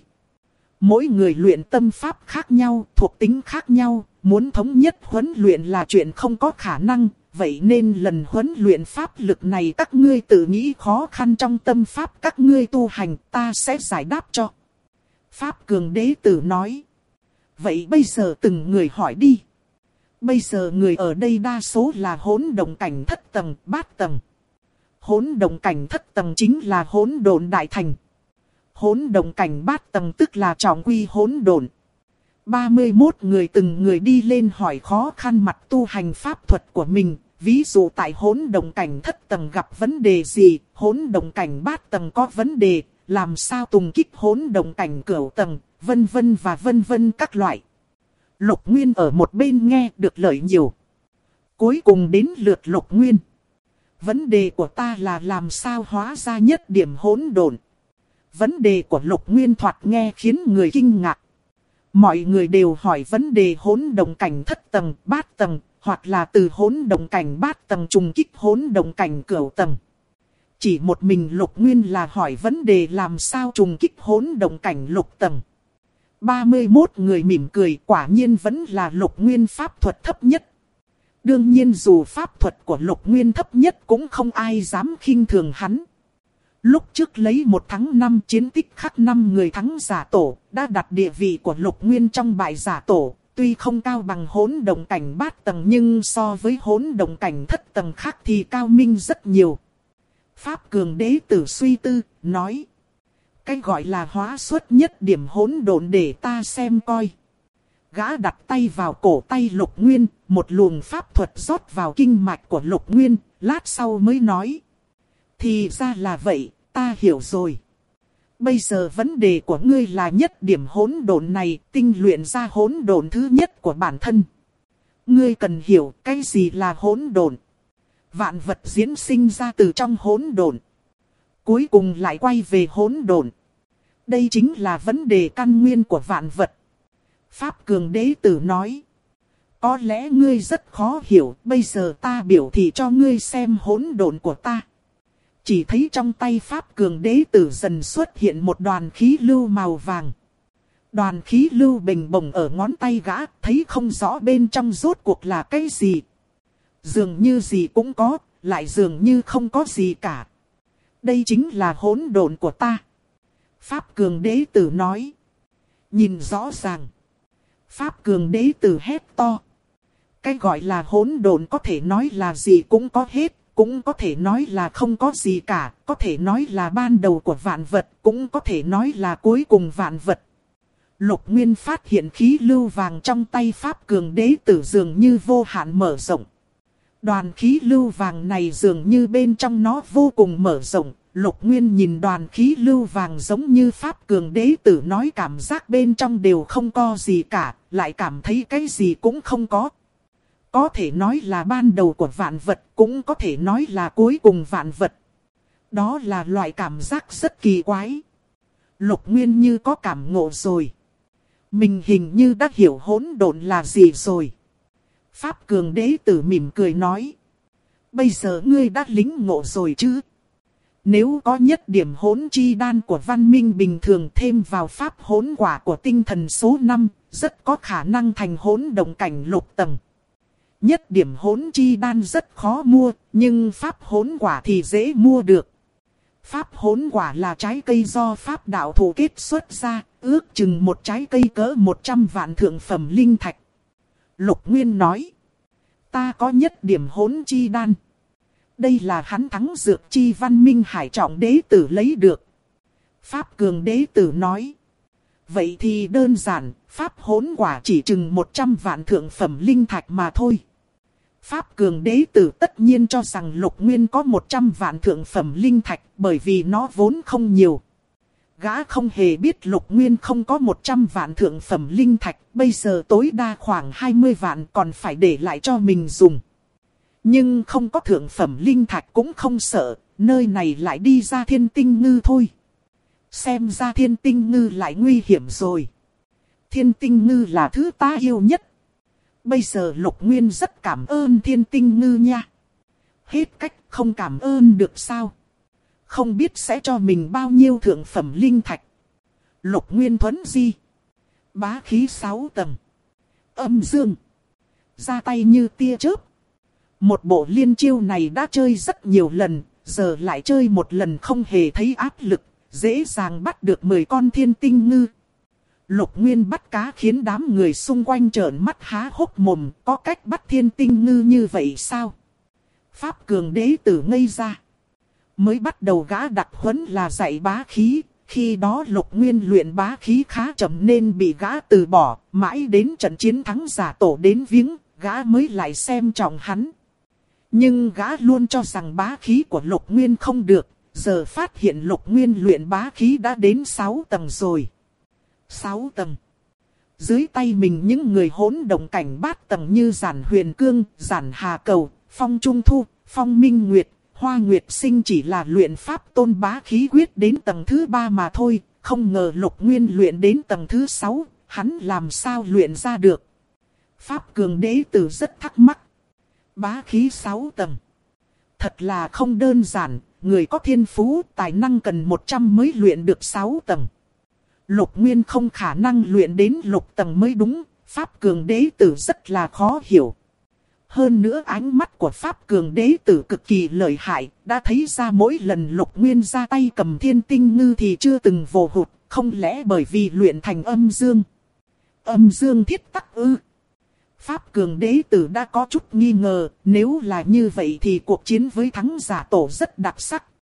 Mỗi người luyện tâm pháp khác nhau, thuộc tính khác nhau, muốn thống nhất huấn luyện là chuyện không có khả năng. Vậy nên lần huấn luyện pháp lực này các ngươi tự nghĩ khó khăn trong tâm pháp các ngươi tu hành ta sẽ giải đáp cho. Pháp Cường Đế Tử nói. Vậy bây giờ từng người hỏi đi. Bây giờ người ở đây đa số là hỗn động cảnh thất tầng, bát tầng. Hỗn động cảnh thất tầng chính là hỗn độn đại thành. Hỗn động cảnh bát tầng tức là trọng quy hỗn độn. 31 người từng người đi lên hỏi khó khăn mặt tu hành pháp thuật của mình. Ví dụ tại hỗn động cảnh thất tầng gặp vấn đề gì, hỗn động cảnh bát tầng có vấn đề, làm sao tùng kích hỗn động cảnh cửu tầng, vân vân và vân vân các loại. Lục Nguyên ở một bên nghe được lợi nhiều. Cuối cùng đến lượt Lục Nguyên. Vấn đề của ta là làm sao hóa ra nhất điểm hỗn độn. Vấn đề của Lục Nguyên thoạt nghe khiến người kinh ngạc. Mọi người đều hỏi vấn đề hỗn động cảnh thất tầng, bát tầng, hoặc là từ hỗn động cảnh bát tầng trùng kích hỗn động cảnh cửu tầng. Chỉ một mình Lục Nguyên là hỏi vấn đề làm sao trùng kích hỗn động cảnh lục tầng. 31 người mỉm cười, quả nhiên vẫn là Lục Nguyên pháp thuật thấp nhất. Đương nhiên dù pháp thuật của Lục Nguyên thấp nhất cũng không ai dám khinh thường hắn. Lúc trước lấy 1/5 chiến tích khắc 5 người thắng giả tổ, đã đặt địa vị của Lục Nguyên trong bại giả tổ. Tuy không cao bằng hỗn động cảnh bát tầng nhưng so với hỗn động cảnh thất tầng khác thì cao minh rất nhiều. Pháp Cường đế tử suy tư, nói. Cái gọi là hóa xuất nhất điểm hỗn độn để ta xem coi. Gã đặt tay vào cổ tay Lục Nguyên, một luồng pháp thuật rót vào kinh mạch của Lục Nguyên, lát sau mới nói. Thì ra là vậy, ta hiểu rồi. Bây giờ vấn đề của ngươi là nhất điểm hỗn độn này, tinh luyện ra hỗn độn thứ nhất của bản thân. Ngươi cần hiểu cái gì là hỗn độn. Vạn vật diễn sinh ra từ trong hỗn độn, cuối cùng lại quay về hỗn độn. Đây chính là vấn đề căn nguyên của vạn vật. Pháp Cường đế tử nói. Có lẽ ngươi rất khó hiểu, bây giờ ta biểu thị cho ngươi xem hỗn độn của ta. Chỉ thấy trong tay Pháp Cường đế tử dần xuất hiện một đoàn khí lưu màu vàng. Đoàn khí lưu bình bồng ở ngón tay gã, thấy không rõ bên trong rốt cuộc là cái gì. Dường như gì cũng có, lại dường như không có gì cả. Đây chính là hỗn độn của ta. Pháp Cường đế tử nói. Nhìn rõ ràng. Pháp Cường đế tử hét to. Cái gọi là hỗn độn có thể nói là gì cũng có hết, cũng có thể nói là không có gì cả, có thể nói là ban đầu của vạn vật, cũng có thể nói là cuối cùng vạn vật. Lục Nguyên phát hiện khí lưu vàng trong tay Pháp Cường đế tử dường như vô hạn mở rộng. Đoàn khí lưu vàng này dường như bên trong nó vô cùng mở rộng. Lục Nguyên nhìn đoàn khí lưu vàng giống như Pháp Cường đế tử nói, cảm giác bên trong đều không có gì cả, lại cảm thấy cái gì cũng không có. Có thể nói là ban đầu của vạn vật, cũng có thể nói là cuối cùng vạn vật. Đó là loại cảm giác rất kỳ quái. Lục Nguyên như có cảm ngộ rồi. Mình hình như đã hiểu hỗn độn là gì rồi. Pháp Cường đế tử mỉm cười nói. Bây giờ ngươi đã lĩnh ngộ rồi chứ? Nếu có nhất điểm hỗn chi đan của văn minh bình thường thêm vào pháp hỗn quả của tinh thần số 5, rất có khả năng thành hỗn động cảnh lục tầng. Nhất điểm hỗn chi đan rất khó mua, nhưng pháp hỗn quả thì dễ mua được. Pháp hỗn quả là trái cây do pháp đạo thụ kết xuất ra, ước chừng một trái cây cỡ 100 vạn thượng phẩm linh thạch. Lục Nguyên nói, ta có nhất điểm hỗn chi đan. Đây là hắn thắng dược chi văn minh hải trọng đế tử lấy được. Pháp Cường đế tử nói, vậy thì đơn giản, pháp hỗn quả chỉ chừng 100 vạn thượng phẩm linh thạch mà thôi. Pháp Cường đế tử tất nhiên cho rằng Lục Nguyên có 100 vạn thượng phẩm linh thạch, bởi vì nó vốn không nhiều. Gã không hề biết Lục Nguyên không có 100 vạn thượng phẩm linh thạch, bây giờ tối đa khoảng 20 vạn còn phải để lại cho mình dùng. Nhưng không có thượng phẩm linh thạch cũng không sợ, nơi này lại đi ra thiên tinh ngư thôi. Xem ra thiên tinh ngư lại nguy hiểm rồi. Thiên tinh ngư là thứ ta yêu nhất. Bây giờ Lục Nguyên rất cảm ơn thiên tinh ngư nha. Hết cách không cảm ơn được sao? Không biết sẽ cho mình bao nhiêu thượng phẩm linh thạch. Lục Nguyên thuấn di. Bá khí 6 tầng. Âm dương. Ra tay như tia chớp. Một bộ liên chiêu này đã chơi rất nhiều lần, giờ lại chơi một lần không hề thấy áp lực, dễ dàng bắt được 10 con thiên tinh ngư. Lục Nguyên bắt cá khiến đám người xung quanh trợn mắt há hốc mồm, có cách bắt thiên tinh ngư như vậy sao? Pháp Cường đế tử ngây ra. Mới bắt đầu gã đặc huấn là dạy bá khí, khi đó Lục Nguyên luyện bá khí khá chậm nên bị gã từ bỏ, mãi đến trận chiến thắng giả tổ đến viếng, gã mới lại xem trọng hắn. Nhưng gã luôn cho rằng bá khí của Lục Nguyên không được, giờ phát hiện Lục Nguyên luyện bá khí đã đến 6 tầng rồi. 6 tầng. Dưới tay mình những người hỗn động cảnh bát tầng như Giản Huyền Cương, Giản Hà Cầu, Phong Trung Thu, Phong Minh Nguyệt, Hoa Nguyệt Sinh chỉ là luyện pháp tôn bá khí quyết đến tầng thứ 3 mà thôi, không ngờ Lục Nguyên luyện đến tầng thứ 6, hắn làm sao luyện ra được. Pháp Cường đế tử rất thắc mắc. Bá khí 6 tầng. Thật là không đơn giản, người có thiên phú, tài năng cần 100 mới luyện được 6 tầng. Lục Nguyên không khả năng luyện đến lục tầng mới đúng, Pháp Cường Đế Tử rất là khó hiểu. Hơn nữa ánh mắt của Pháp Cường Đế Tử cực kỳ lợi hại, đã thấy ra mỗi lần Lục Nguyên ra tay cầm thiên tinh ngư thì chưa từng vồ hụt, không lẽ bởi vì luyện thành âm dương. Âm dương thiết tắc ư? Pháp Cường Đế Tử đã có chút nghi ngờ, nếu là như vậy thì cuộc chiến với thắng giả tổ rất đặc sắc.